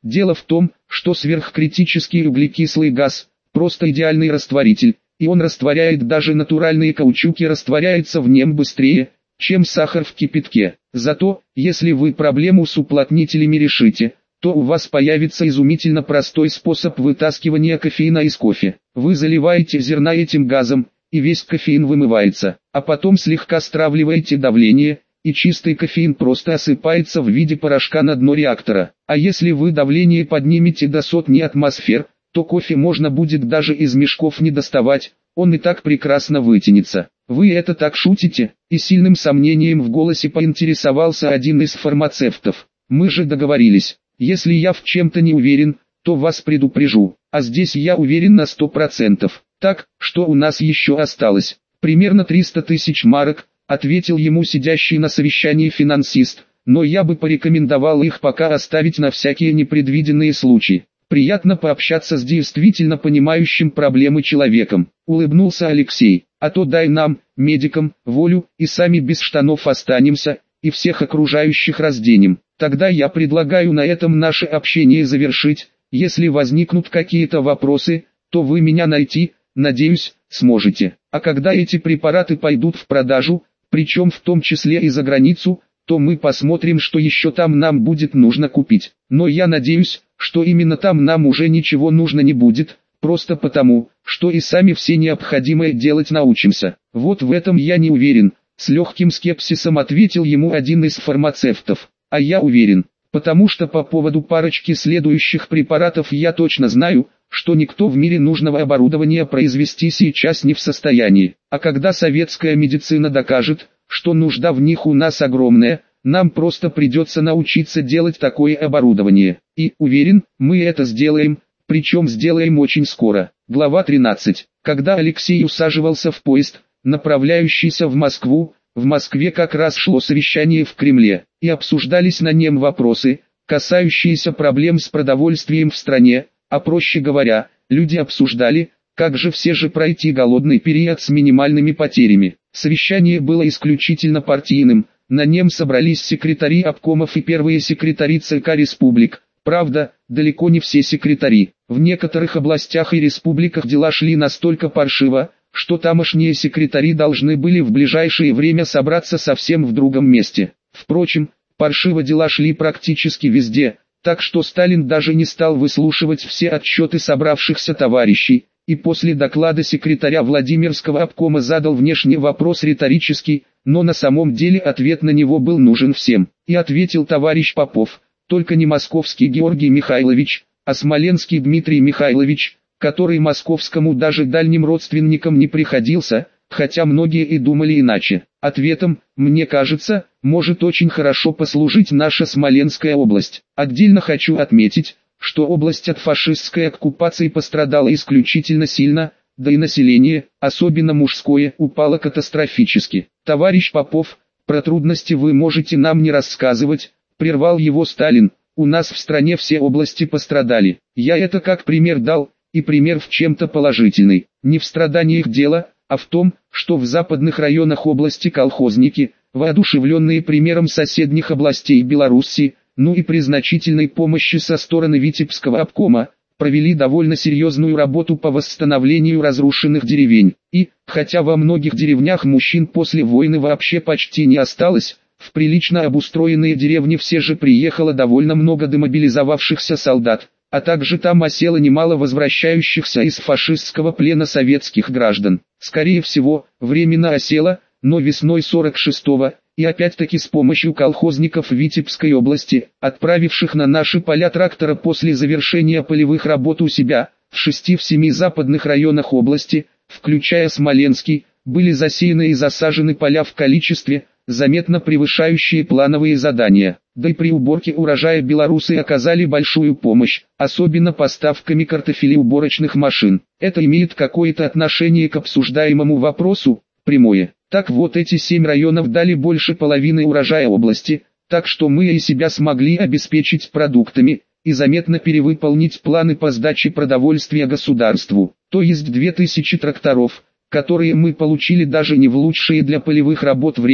Дело в том, что сверхкритический углекислый газ – просто идеальный растворитель, и он растворяет даже натуральные каучуки, растворяется в нем быстрее, чем сахар в кипятке. Зато, если вы проблему с уплотнителями решите, то у вас появится изумительно простой способ вытаскивания кофеина из кофе. Вы заливаете зерна этим газом, и весь кофеин вымывается, а потом слегка стравливаете давление, и чистый кофеин просто осыпается в виде порошка на дно реактора. А если вы давление поднимете до сотни атмосфер, то кофе можно будет даже из мешков не доставать, он и так прекрасно вытянется. Вы это так шутите? И сильным сомнением в голосе поинтересовался один из фармацевтов. Мы же договорились, если я в чем-то не уверен, то вас предупрежу, а здесь я уверен на сто процентов. Так, что у нас еще осталось? Примерно триста тысяч марок, ответил ему сидящий на совещании финансист, но я бы порекомендовал их пока оставить на всякие непредвиденные случаи. Приятно пообщаться с действительно понимающим проблемы человеком, улыбнулся Алексей, а то дай нам, медикам, волю, и сами без штанов останемся, и всех окружающих разденем. Тогда я предлагаю на этом наше общение завершить, если возникнут какие-то вопросы, то вы меня найти, надеюсь, сможете. А когда эти препараты пойдут в продажу, причем в том числе и за границу, то мы посмотрим, что еще там нам будет нужно купить. Но я надеюсь, что именно там нам уже ничего нужно не будет, просто потому, что и сами все необходимое делать научимся. Вот в этом я не уверен, с легким скепсисом ответил ему один из фармацевтов. А я уверен, потому что по поводу парочки следующих препаратов я точно знаю, что никто в мире нужного оборудования произвести сейчас не в состоянии. А когда советская медицина докажет, что нужда в них у нас огромная, нам просто придется научиться делать такое оборудование. И, уверен, мы это сделаем, причем сделаем очень скоро. Глава тринадцать. Когда Алексей усаживался в поезд, направляющийся в Москву, в Москве как раз шло совещание в Кремле, и обсуждались на нем вопросы, касающиеся проблем с продовольствием в стране, а проще говоря, люди обсуждали, как же все же пройти голодный период с минимальными потерями. Совещание было исключительно партийным, на нем собрались секретари обкомов и первые секретари ЦК республик. Правда, далеко не все секретари. В некоторых областях и республиках дела шли настолько паршиво, что тамошние секретари должны были в ближайшее время собраться совсем в другом месте. Впрочем, паршиво дела шли практически везде, так что Сталин даже не стал выслушивать все отчеты собравшихся товарищей, и после доклада секретаря Владимирского обкома задал внешний вопрос риторический, но на самом деле ответ на него был нужен всем. И ответил товарищ Попов, только не московский Георгий Михайлович, а смоленский Дмитрий Михайлович, который московскому даже дальним родственникам не приходился, хотя многие и думали иначе. Ответом, мне кажется, может очень хорошо послужить наша Смоленская область. Отдельно хочу отметить, что область от фашистской оккупации пострадала исключительно сильно, да и население, особенно мужское, упало катастрофически. Товарищ Попов, про трудности вы можете нам не рассказывать, прервал его Сталин, у нас в стране все области пострадали. Я это как пример дал, и пример в чем-то положительный. Не в страданиях дело, а в том, что в западных районах области колхозники, воодушевленные примером соседних областей Белоруссии, ну и при значительной помощи со стороны Витебского обкома, провели довольно серьезную работу по восстановлению разрушенных деревень. И, хотя во многих деревнях мужчин после войны вообще почти не осталось, в прилично обустроенные деревни все же приехало довольно много демобилизовавшихся солдат, а также там осело немало возвращающихся из фашистского плена советских граждан. Скорее всего, временно осело, но весной сорок шестого, и опять-таки с помощью колхозников Витебской области, отправивших на наши поля трактора после завершения полевых работ у себя, в шести-семи западных районах области, включая Смоленский, были засеяны и засажены поля в количестве, заметно превышающие плановые задания. Да и при уборке урожая белорусы оказали большую помощь, особенно поставками картофелеуборочных машин. Это имеет какое-то отношение к обсуждаемому вопросу? Прямое. Так вот, эти семь районов дали больше половины урожая области, так что мы и себя смогли обеспечить продуктами, и заметно перевыполнить планы по сдаче продовольствия государству. То есть две тысячи тракторов, которые мы получили даже не в лучшее для полевых работ время,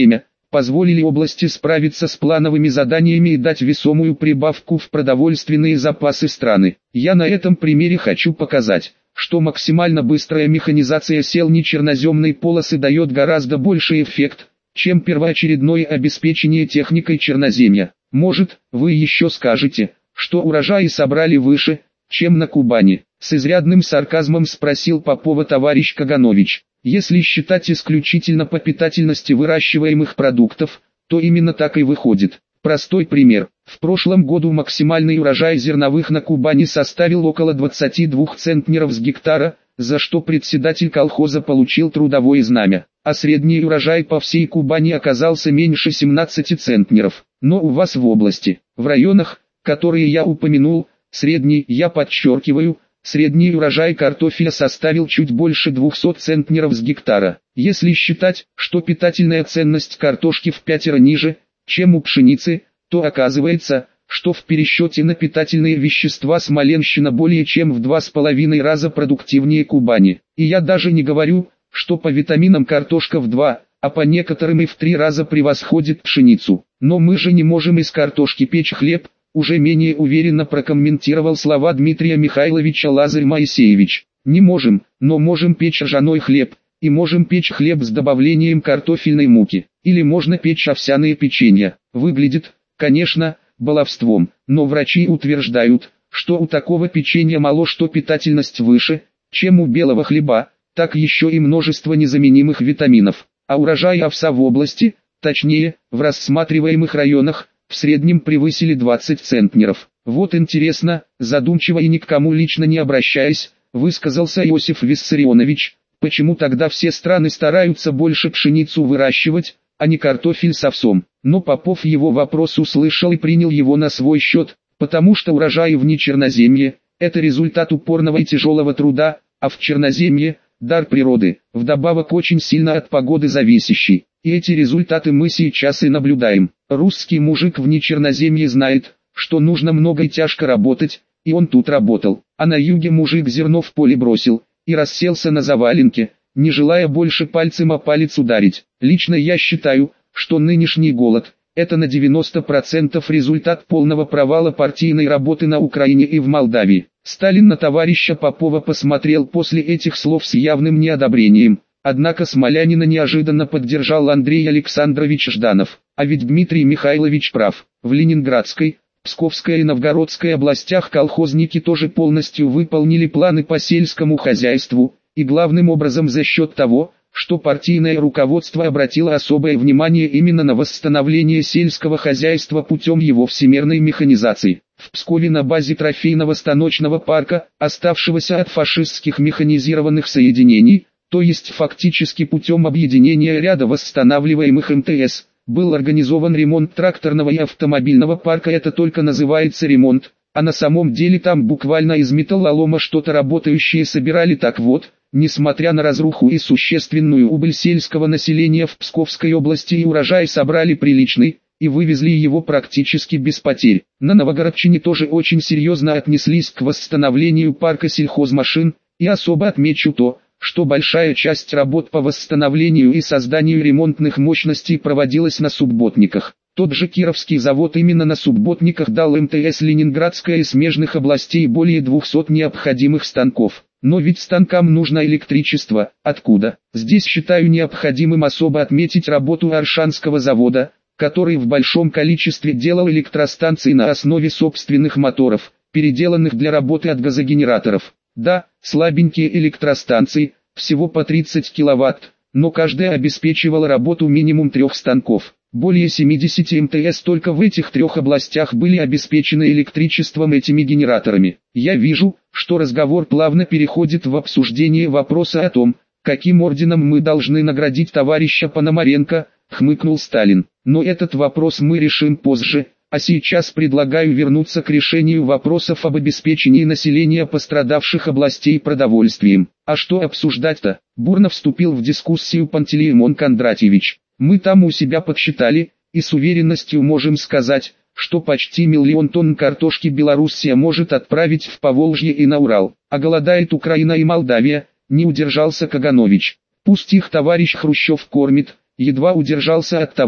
позволили области справиться с плановыми заданиями и дать весомую прибавку в продовольственные запасы страны. Я на этом примере хочу показать, что максимально быстрая механизация селни-черноземной полосы дает гораздо больший эффект, чем первоочередное обеспечение техникой черноземья. Может, вы еще скажете, что урожаи собрали выше, чем на Кубани? С изрядным сарказмом спросил Попова товарищ Каганович. Если считать исключительно по питательности выращиваемых продуктов, то именно так и выходит. Простой пример. В прошлом году максимальный урожай зерновых на Кубани составил около двадцати двух центнеров с гектара, за что председатель колхоза получил трудовое знамя, а средний урожай по всей Кубани оказался меньше семнадцати центнеров. Но у вас в области, в районах, которые я упомянул, средний, я подчеркиваю, средний урожай картофеля составил чуть больше двухсот центнеров с гектара. Если считать, что питательная ценность картошки в пятеро ниже, чем у пшеницы, то оказывается, что в пересчете на питательные вещества Смоленщина более чем в два с половиной раза продуктивнее Кубани. И я даже не говорю, что по витаминам картошка в два, а по некоторым и в три раза превосходит пшеницу. Но мы же не можем из картошки печь хлеб, уже менее уверенно прокомментировал слова Дмитрия Михайловича Лазарь Моисеевич. Не можем, но можем печь ржаной хлеб, и можем печь хлеб с добавлением картофельной муки. Или можно печь овсяные печенья. Выглядит, конечно, баловством, но врачи утверждают, что у такого печенья мало что питательность выше, чем у белого хлеба, так еще и множество незаменимых витаминов. А урожай овса в области, точнее, в рассматриваемых районах, в среднем превысили двадцать центнеров. Вот интересно, задумчиво и ни к кому лично не обращаясь, высказался Иосиф Виссарионович, почему тогда все страны стараются больше пшеницу выращивать, а не картофель с овсом. Но Попов его вопрос услышал и принял его на свой счет, потому что урожаи в нечерноземье – это результат упорного и тяжелого труда, а в черноземье – дар природы, вдобавок очень сильно от погоды зависящий. И эти результаты мы сейчас и наблюдаем. Русский мужик в нечерноземье знает, что нужно много и тяжко работать, и он тут работал. А на юге мужик зерно в поле бросил, и расселся на заваленке, не желая больше пальцем о палец ударить. Лично я считаю, что нынешний голод – это на девяносто процентов результат полного провала партийной работы на Украине и в Молдавии. Сталин на товарища Попова посмотрел после этих слов с явным неодобрением. Однако смолянина неожиданно поддержал Андрей Александрович Жданов. А ведь Дмитрий Михайлович прав. В Ленинградской, Псковской и Новгородской областях колхозники тоже полностью выполнили планы по сельскому хозяйству, и главным образом за счет того, что партийное руководство обратило особое внимание именно на восстановление сельского хозяйства путем его всемирной механизации. В Пскове на базе трофейного станочного парка, оставшегося от фашистских механизированных соединений, то есть фактически путем объединения ряда восстанавливаемых эм тэ эс, был организован ремонт тракторного и автомобильного парка. Это только называется ремонт, а на самом деле там буквально из металлолома что-то работающее собирали. Так вот, несмотря на разруху и существенную убыль сельского населения в Псковской области, и урожай собрали приличный, и вывезли его практически без потерь. На Новогородчине тоже очень серьезно отнеслись к восстановлению парка сельхозмашин, и особо отмечу то, что большая часть работ по восстановлению и созданию ремонтных мощностей проводилась на субботниках. Тот же Кировский завод именно на субботниках дал эм тэ эс Ленинградская и смежных областей более двухсот необходимых станков. Но ведь станкам нужно электричество. Откуда? Здесь считаю необходимым особо отметить работу Аршанского завода, который в большом количестве делал электростанции на основе собственных моторов, переделанных для работы от газогенераторов. Да, слабенькие электростанции, всего по тридцать киловатт, но каждая обеспечивала работу минимум трех станков. Более семидесяти эм тэ эс только в этих трех областях были обеспечены электричеством этими генераторами. Я вижу, что разговор плавно переходит в обсуждение вопроса о том, каким орденом мы должны наградить товарища Пономаренко, хмыкнул Сталин. Но этот вопрос мы решим позже. А сейчас предлагаю вернуться к решению вопросов об обеспечении населения пострадавших областей продовольствием. А что обсуждать-то? Бурно вступил в дискуссию Пантелеймон Кондратьевич. Мы там у себя подсчитали, и с уверенностью можем сказать, что почти миллион тонн картошки Белоруссия может отправить в Поволжье и на Урал. А голодает Украина и Молдавия, не удержался Каганович. Пусть их товарищ Хрущев кормит, едва удержался от того,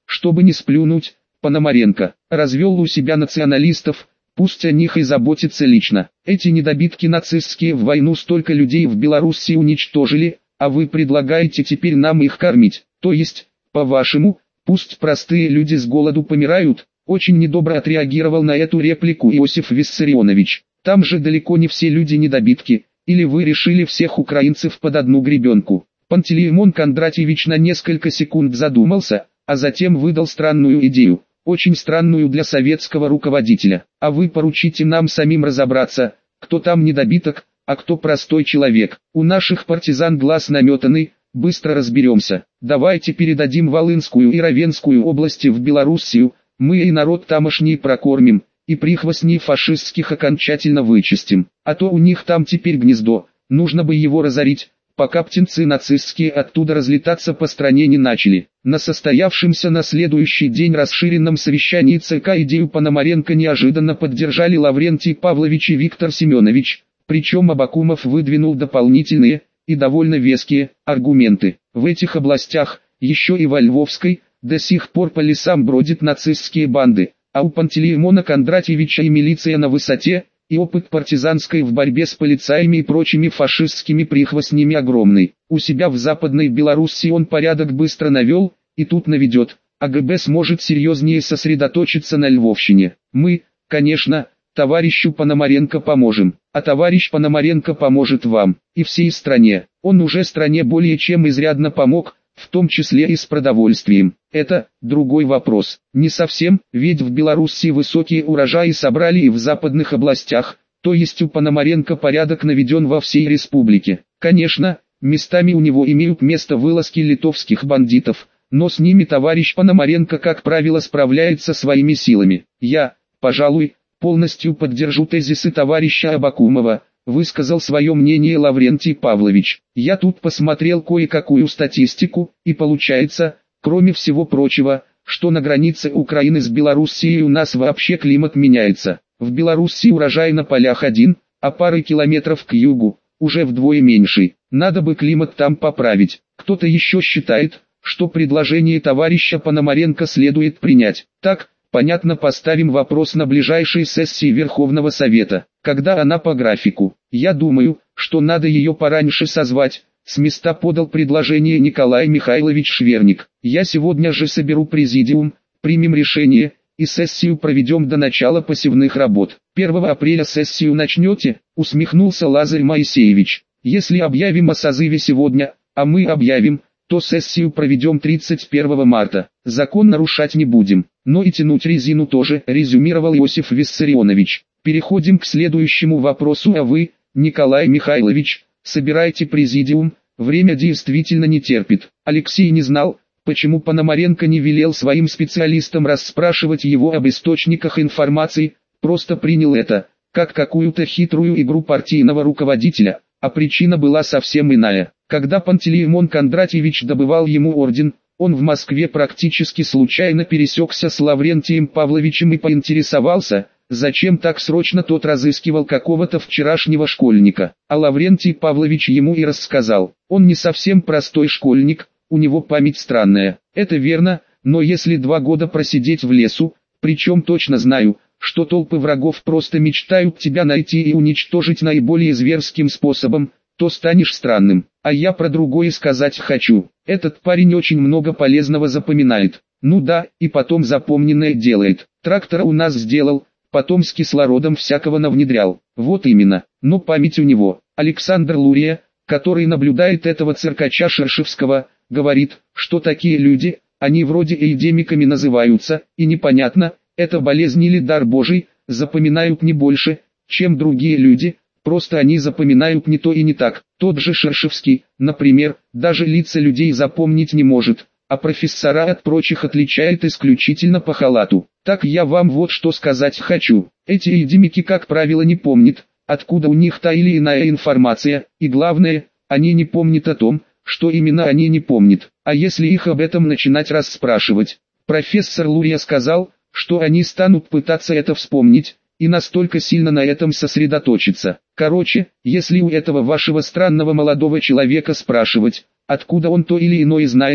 чтобы не сплюнуть, Пономаренко развел у себя националистов, пусть о них и заботится лично. Эти недобитки нацистские в войну столько людей в Белоруссии уничтожили, а вы предлагаете теперь нам их кормить, то есть, по-вашему, пусть простые люди с голоду помирают? Очень недобро отреагировал на эту реплику Иосиф Виссарионович. Там же далеко не все люди недобитки, или вы решили всех украинцев под одну гребенку? Пантелеимон Кондратьевич на несколько секунд задумался, а затем выдал странную идею, очень странную для советского руководителя. А вы поручите нам самим разобраться, кто там недобиток, а кто простой человек. У наших партизан глаз наметанный, быстро разберемся. Давайте передадим Волынскую и Равенскую области в Белоруссию, мы и народ тамошний прокормим, и прихвостней фашистских окончательно вычистим. А то у них там теперь гнездо, нужно бы его разорить, пока птенцы нацистские оттуда разлетаться по стране не начали. На состоявшемся на следующий день расширенном совещании ЦК идею Пономаренко неожиданно поддержали Лаврентий Павлович и Виктор Семенович, причем Абакумов выдвинул дополнительные, и довольно веские, аргументы. В этих областях, еще и во Львовской, до сих пор по лесам бродят нацистские банды, а у Пантелеимона Кондратьевича и милиция на высоте, и опыт партизанской в борьбе с полицаями и прочими фашистскими прихвостнями огромный. У себя в Западной Белоруссии он порядок быстро навел, и тут наведет, а ГБ сможет серьезнее сосредоточиться на Львовщине. Мы, конечно, товарищу Пономаренко поможем, а товарищ Пономаренко поможет вам, и всей стране. Он уже стране более чем изрядно помог, в том числе и с продовольствием. Это другой вопрос. Не совсем, ведь в Белоруссии высокие урожаи собрали и в западных областях, то есть у Пономаренко порядок наведен во всей республике. Конечно, местами у него имеют место вылазки литовских бандитов, но с ними товарищ Пономаренко, как правило, справляется своими силами. Я, пожалуй, полностью поддержу тезисы товарища Абакумова, высказал свое мнение Лаврентий Павлович. Я тут посмотрел кое-какую статистику, и получается, кроме всего прочего, что на границе Украины с Белоруссией у нас вообще климат меняется. В Белоруссии урожай на полях один, а пары километров к югу, уже вдвое меньший. Надо бы климат там поправить. Кто-то еще считает, что предложение товарища Пономаренко следует принять. Так, понятно, поставим вопрос на ближайшей сессии Верховного Совета, когда она по графику. Я думаю, что надо ее пораньше созвать. С места подал предложение Николай Михайлович Шверник. Я сегодня же соберу президиум, примем решение, и сессию проведем до начала посевных работ. первого апреля сессию начнете, усмехнулся Лазарь Моисеевич. Если объявим о созыве сегодня, а мы объявим, то сессию проведем тридцать первого марта. Закон нарушать не будем, но и тянуть резину тоже, резюмировал Иосиф Виссарионович. Переходим к следующему вопросу, а вы, Николай Михайлович, собирайте президиум, время действительно не терпит. Алексей не знал, почему Пономаренко не велел своим специалистам расспрашивать его об источниках информации, просто принял это, как какую-то хитрую игру партийного руководителя, а причина была совсем иная. Когда Пантелеимон Кондратьевич добывал ему орден, он в Москве практически случайно пересекся с Лаврентием Павловичем и поинтересовался, зачем так срочно тот разыскивал какого-то вчерашнего школьника. А Лаврентий Павлович ему и рассказал. Он не совсем простой школьник, у него память странная. Это верно, но если два года просидеть в лесу, причем точно знаю, что толпы врагов просто мечтают тебя найти и уничтожить наиболее зверским способом, то станешь странным. А я про другое сказать хочу. Этот парень очень много полезного запоминает. Ну да, и потом запомненное делает. Трактора у нас сделал, потом с кислородом всякого навнедрял. Вот именно, но память у него. Александр Лурия, который наблюдает этого циркача Шершевского, говорит, что такие люди, они вроде эйдемиками называются, и непонятно, это болезнь или дар Божий, запоминают не больше, чем другие люди, просто они запоминают не то и не так. Тот же Шершевский, например, даже лица людей запомнить не может, а профессора от прочих отличает исключительно по халату. Так я вам вот что сказать хочу. Эти эйдемики, как правило, не помнят, откуда у них та или иная информация, и главное, они не помнят о том, что именно они не помнят. А если их об этом начинать расспрашивать? Профессор Лурия сказал, что они станут пытаться это вспомнить, и настолько сильно на этом сосредоточиться. Короче, если у этого вашего странного молодого человека спрашивать, откуда он то или иное знает,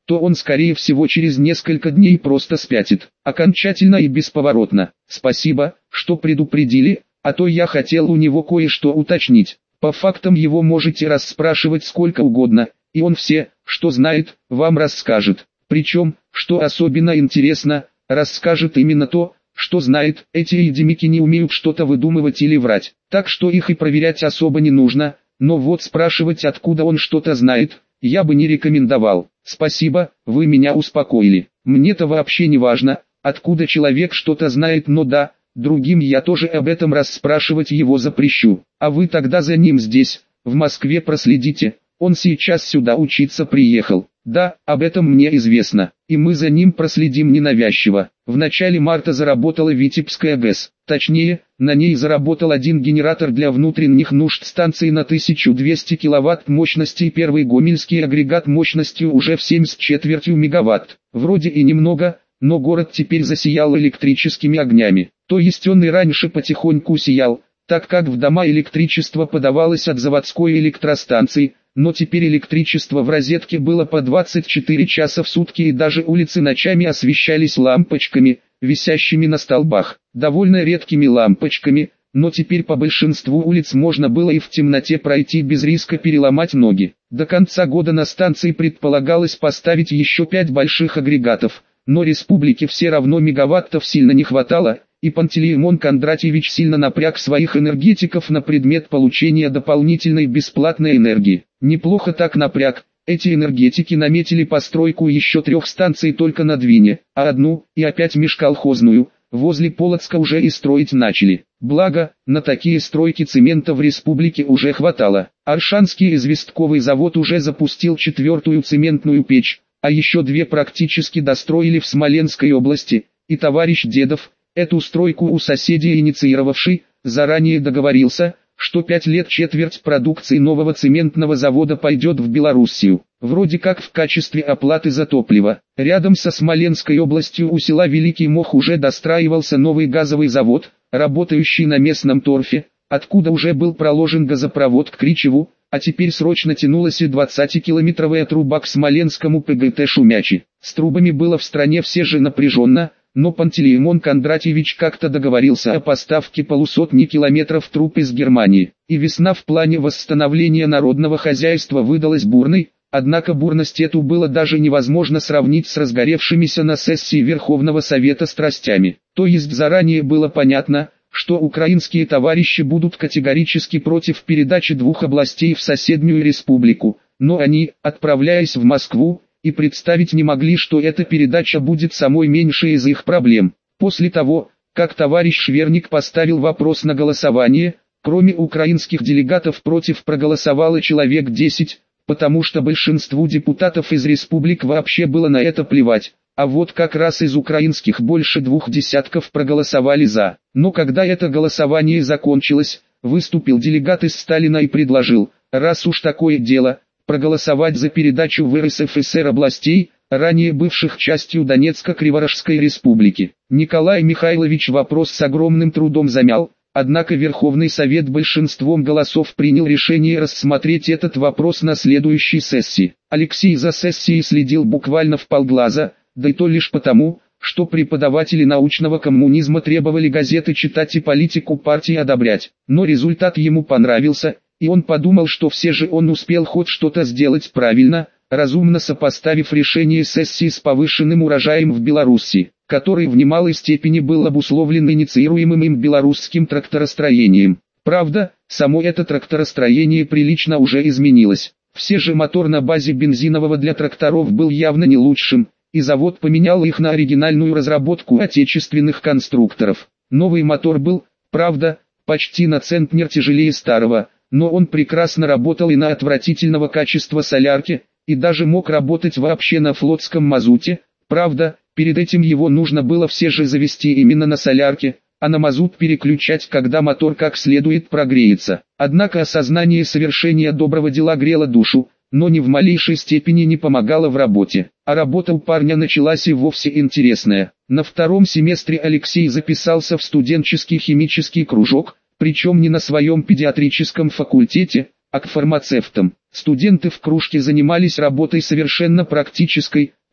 то он скорее всего через несколько дней просто спятит, окончательно и бесповоротно. Спасибо, что предупредили, а то я хотел у него кое-что уточнить. По фактам его можете расспрашивать сколько угодно, и он все, что знает, вам расскажет. Причем, что особенно интересно, расскажет именно то, что знает. Эти едемики не умеют что-то выдумывать или врать, так что их и проверять особо не нужно, но вот спрашивать, откуда он что-то знает, я бы не рекомендовал. Спасибо, вы меня успокоили. Мне-то вообще не важно, откуда человек что-то знает, но да, другим я тоже об этом расспрашивать его запрещу. А вы тогда за ним здесь, в Москве проследите, он сейчас сюда учиться приехал. Да, об этом мне известно, и мы за ним проследим ненавязчиво. В начале марта заработала Витебская ГЭС, точнее, на ней заработал один генератор для внутренних нужд станции на тысячу двести киловатт мощности и первый гомельский агрегат мощностью уже в семь с четвертью мегаватт. Вроде и немного, но город теперь засиял электрическими огнями. То есть он и раньше потихоньку сиял, так как в дома электричество подавалось от заводской электростанции, но теперь электричество в розетке было по двадцать четыре часа в сутки, и даже улицы ночами освещались лампочками, висящими на столбах, довольно редкими лампочками, но теперь по большинству улиц можно было и в темноте пройти без риска переломать ноги. До конца года на станции предполагалось поставить еще пять больших агрегатов, но республике все равно мегаваттов сильно не хватало, и Пантелеймон Кондратьевич сильно напряг своих энергетиков на предмет получения дополнительной бесплатной энергии. Неплохо так напряг. Эти энергетики наметили постройку еще трех станций только на Двине, а одну, и опять межколхозную, возле Полоцка уже и строить начали. Благо, на такие стройки цемента в республике уже хватало. Аршанский известковый завод уже запустил четвертую цементную печь, а еще две практически достроили в Смоленской области, и товарищ Дедов, эту стройку у соседей инициировавший, заранее договорился, что пять лет четверть продукции нового цементного завода пойдет в Белоруссию, вроде как в качестве оплаты за топливо. Рядом со Смоленской областью у села Великий Мох уже достраивался новый газовый завод, работающий на местном торфе, откуда уже был проложен газопровод к Кричеву, а теперь срочно тянулась и двадцатикилометровая труба к Смоленскому ПГТ Шумячи. С трубами было в стране все же напряженно, но Пантелеймон Кондратьевич как-то договорился о поставке полусотни километров труб из Германии, и весна в плане восстановления народного хозяйства выдалась бурной, однако бурность эту было даже невозможно сравнить с разгоревшимися на сессии Верховного Совета страстями. То есть заранее было понятно, что украинские товарищи будут категорически против передачи двух областей в соседнюю республику, но они, отправляясь в Москву, и представить не могли, что эта передача будет самой меньшей из их проблем. После того, как товарищ Шверник поставил вопрос на голосование, кроме украинских делегатов против проголосовало человек десять, потому что большинству депутатов из республик вообще было на это плевать, а вот как раз из украинских больше двух десятков проголосовали за. Но когда это голосование закончилось, выступил делегат из Сталина и предложил, раз уж такое дело, проголосовать за передачу в эр эс эф эс эр областей, ранее бывших частью Донецко-Криворожской республики. Николай Михайлович вопрос с огромным трудом замял, однако Верховный Совет большинством голосов принял решение рассмотреть этот вопрос на следующей сессии. Алексей за сессией следил буквально вполглаза, да и то лишь потому, что преподаватели научного коммунизма требовали газеты читать и политику партии одобрять. Но результат ему понравился, и он подумал, что все же он успел хоть что-то сделать правильно, разумно сопоставив решение сессии с повышенным урожаем в Беларуси, который в немалой степени был обусловлен инициируемым им белорусским тракторостроением. Правда, само это тракторостроение прилично уже изменилось. Все же мотор на базе бензинового для тракторов был явно не лучшим, и завод поменял их на оригинальную разработку отечественных конструкторов. Новый мотор был, правда, почти на центнер тяжелее старого, но он прекрасно работал и на отвратительного качества солярке, и даже мог работать вообще на флотском мазуте. Правда, перед этим его нужно было все же завести именно на солярке, а на мазут переключать, когда мотор как следует прогреется. Однако осознание совершения доброго дела грело душу, но ни в малейшей степени не помогало в работе. А работа у парня началась и вовсе интересная. На втором семестре Алексей записался в студенческий химический кружок, причем не на своем педиатрическом факультете, а к фармацевтам. Студенты в кружке занимались работой совершенно практической,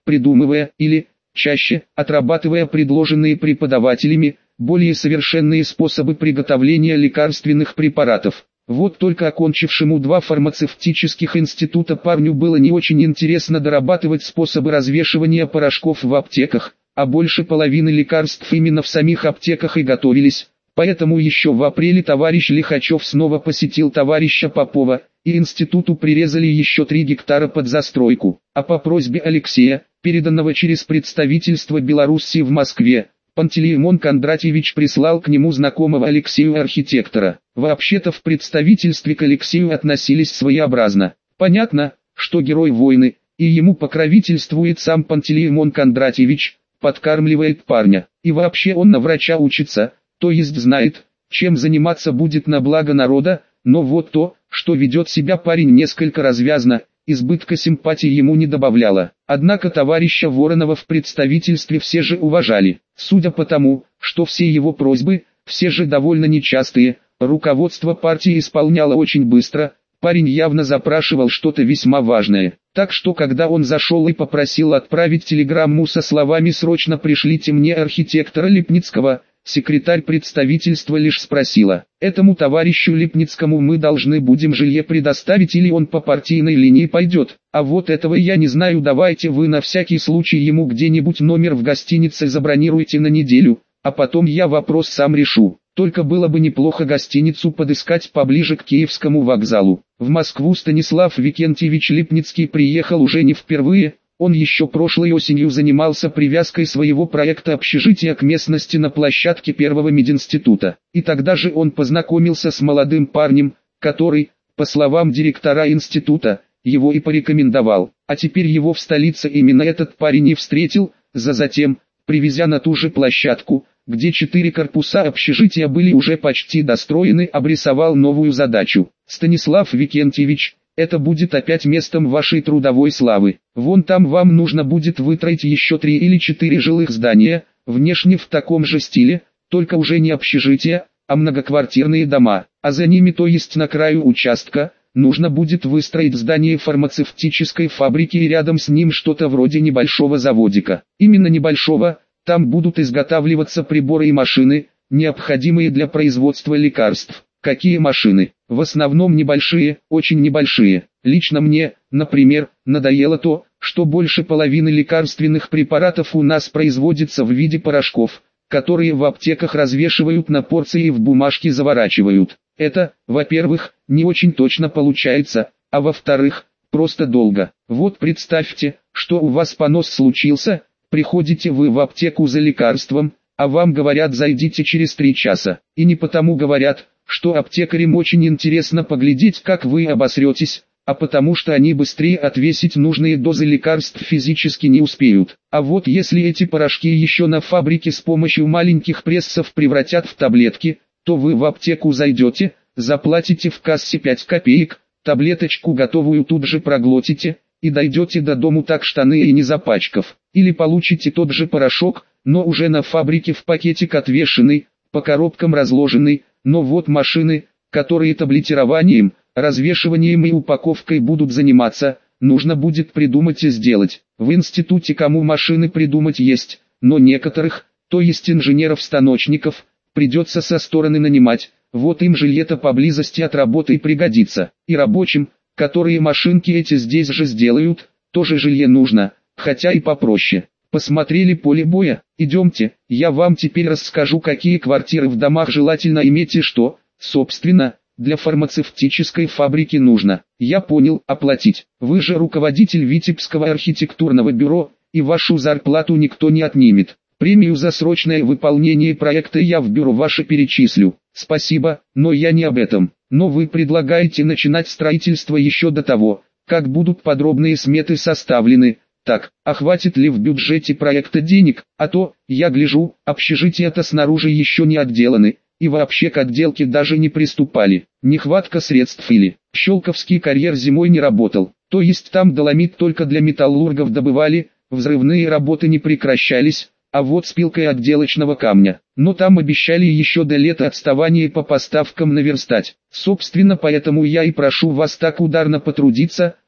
придумывая или, чаще, отрабатывая предложенные преподавателями, более совершенные способы приготовления лекарственных препаратов. Вот только окончившему два фармацевтических института парню было не очень интересно дорабатывать способы развешивания порошков в аптеках, а больше половины лекарств именно в самих аптеках и готовились. Поэтому еще в апреле товарищ Лихачев снова посетил товарища Попова, и институту прирезали еще три гектара под застройку. А по просьбе Алексея, переданного через представительство Белоруссии в Москве, Пантелеимон Кондратьевич прислал к нему знакомого Алексею архитектора. Вообще-то в представительстве к Алексею относились своеобразно. Понятно, что герой войны, и ему покровительствует сам Пантелеимон Кондратьевич, подкармливает парня. И вообще он на врача учится, то есть знает, чем заниматься будет на благо народа, но вот то, что ведет себя парень несколько развязно, избытка симпатии ему не добавляло. Однако товарища Воронова в представительстве все же уважали. Судя по тому, что все его просьбы, все же довольно нечастые, руководство партии исполняло очень быстро, парень явно запрашивал что-то весьма важное. Так что когда он зашел и попросил отправить телеграмму со словами «Срочно пришлите мне архитектора Липницкого», секретарь представительства лишь спросила: «Этому товарищу Липницкому мы должны будем жилье предоставить или он по партийной линии пойдет? А вот этого я не знаю, давайте вы на всякий случай ему где-нибудь номер в гостинице забронируйте на неделю, а потом я вопрос сам решу. Только было бы неплохо гостиницу подыскать поближе к Киевскому вокзалу». В Москву Станислав Викентьевич Липницкий приехал уже не впервые. Он еще прошлой осенью занимался привязкой своего проекта общежития к местности на площадке первого мединститута. И тогда же он познакомился с молодым парнем, который, по словам директора института, его и порекомендовал. А теперь его в столице именно этот парень и встретил, за затем, привезя на ту же площадку, где четыре корпуса общежития были уже почти достроены, обрисовал новую задачу. «Станислав Викентьевич, это будет опять местом вашей трудовой славы. Вон там вам нужно будет выстроить еще три или четыре жилых здания, внешне в таком же стиле, только уже не общежития, а многоквартирные дома. А за ними, то есть на краю участка, нужно будет выстроить здание фармацевтической фабрики и рядом с ним что-то вроде небольшого заводика. Именно небольшого, там будут изготавливаться приборы и машины, необходимые для производства лекарств». Какие машины? В основном небольшие, очень небольшие. Лично мне, например, надоело то, что больше половины лекарственных препаратов у нас производится в виде порошков, которые в аптеках развешивают на порции и в бумажки заворачивают. Это, во-первых, не очень точно получается, а во-вторых, просто долго. Вот представьте, что у вас понос случился, приходите вы в аптеку за лекарством, а вам говорят зайдите через три часа. И не потому говорят, что аптекарям очень интересно поглядеть, как вы обосретесь, а потому что они быстрее отвесить нужные дозы лекарств физически не успеют. А вот если эти порошки еще на фабрике с помощью маленьких прессов превратят в таблетки, то вы в аптеку зайдете, заплатите в кассе пять копеек, таблеточку готовую тут же проглотите, и дойдете до дому так штаны и не запачкав. Или получите тот же порошок, но уже на фабрике в пакетик отвешенный, по коробкам разложенный, но вот машины, которые таблетированием, развешиванием и упаковкой будут заниматься, нужно будет придумать и сделать. В институте кому машины придумать есть, но некоторых, то есть инженеров-станочников, придется со стороны нанимать, вот им жилье-то поблизости от работы и пригодится. И рабочим, которые машинки эти здесь же сделают, тоже жилье нужно, хотя и попроще. Посмотрели поле боя? Идемте, я вам теперь расскажу, какие квартиры в домах желательно иметь и что, собственно, для фармацевтической фабрики нужно. Я понял, оплатить. Вы же руководитель Витебского архитектурного бюро, и вашу зарплату никто не отнимет. Премию за срочное выполнение проекта я в бюро ваше перечислю. Спасибо, но я не об этом. Но вы предлагаете начинать строительство еще до того, как будут подробные сметы составлены. Так, а хватит ли в бюджете проекта денег, а то, я гляжу, общежития-то снаружи еще не отделаны, и вообще к отделке даже не приступали. Нехватка средств или Щелковский карьер зимой не работал, то есть там доломит только для металлургов добывали, взрывные работы не прекращались, а вот с пилкой отделочного камня. Но там обещали еще до лета отставание по поставкам наверстать. Собственно поэтому я и прошу вас так ударно потрудиться,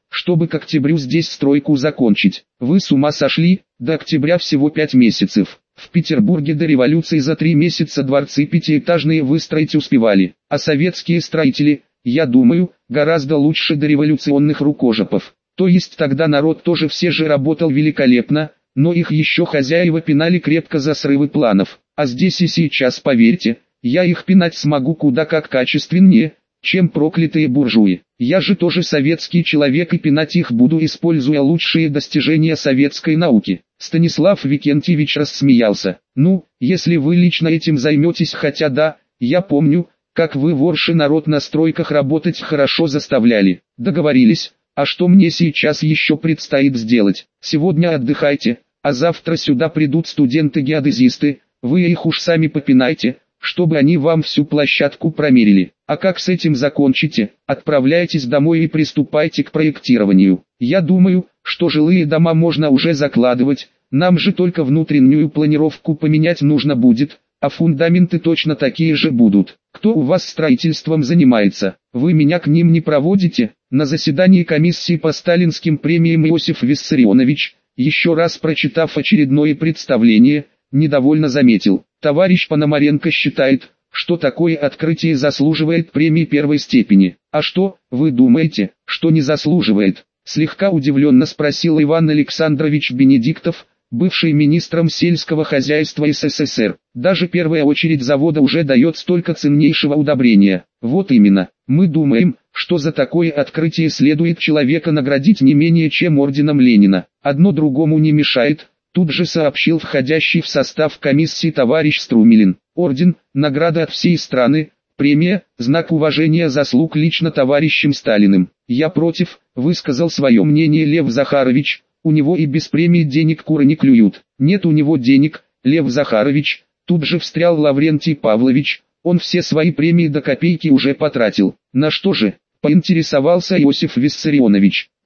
чтобы к октябрю здесь стройку закончить. Вы с ума сошли? До октября всего пять месяцев. В Петербурге до революции за три месяца дворцы пятиэтажные выстроить успевали, а советские строители, я думаю, гораздо лучше дореволюционных рукожопов. То есть тогда народ тоже все же работал великолепно, но их еще хозяева пинали крепко за срывы планов. А здесь и сейчас, поверьте, я их пинать смогу куда как качественнее, чем проклятые буржуи. Я же тоже советский человек и пинать их буду, используя лучшие достижения советской науки. Станислав Викентьевич рассмеялся. Ну, если вы лично этим займетесь, хотя да, я помню, как вы ворши народ на стройках работать хорошо заставляли. Договорились, а что мне сейчас еще предстоит сделать? Сегодня отдыхайте, а завтра сюда придут студенты-геодезисты, вы их уж сами попинайте, чтобы они вам всю площадку промерили. А как с этим закончите, отправляйтесь домой и приступайте к проектированию. Я думаю, что жилые дома можно уже закладывать, нам же только внутреннюю планировку поменять нужно будет, а фундаменты точно такие же будут. Кто у вас строительством занимается? Вы меня к ним не проводите? На заседании комиссии по сталинским премиям Иосиф Виссарионович, еще раз прочитав очередное представление, недовольно заметил: товарищ Пономаренко считает, что такое открытие заслуживает премии первой степени. А что, вы думаете, что не заслуживает? Слегка удивленно спросил Иван Александрович Бенедиктов, бывший министром сельского хозяйства СССР. Даже первая очередь завода уже дает столько ценнейшего удобрения. Вот именно, мы думаем, что за такое открытие следует человека наградить не менее чем орденом Ленина. Одно другому не мешает, тут же сообщил входящий в состав комиссии товарищ Струмилин. Орден, награда от всей страны, премия, знак уважения заслуг лично товарищем Сталиным. Я против, высказал свое мнение Лев Захарович, у него и без премии денег куры не клюют. Нет у него денег, Лев Захарович, тут же встрял Лаврентий Павлович, он все свои премии до копейки уже потратил. На что же, поинтересовался Иосиф Виссарионович.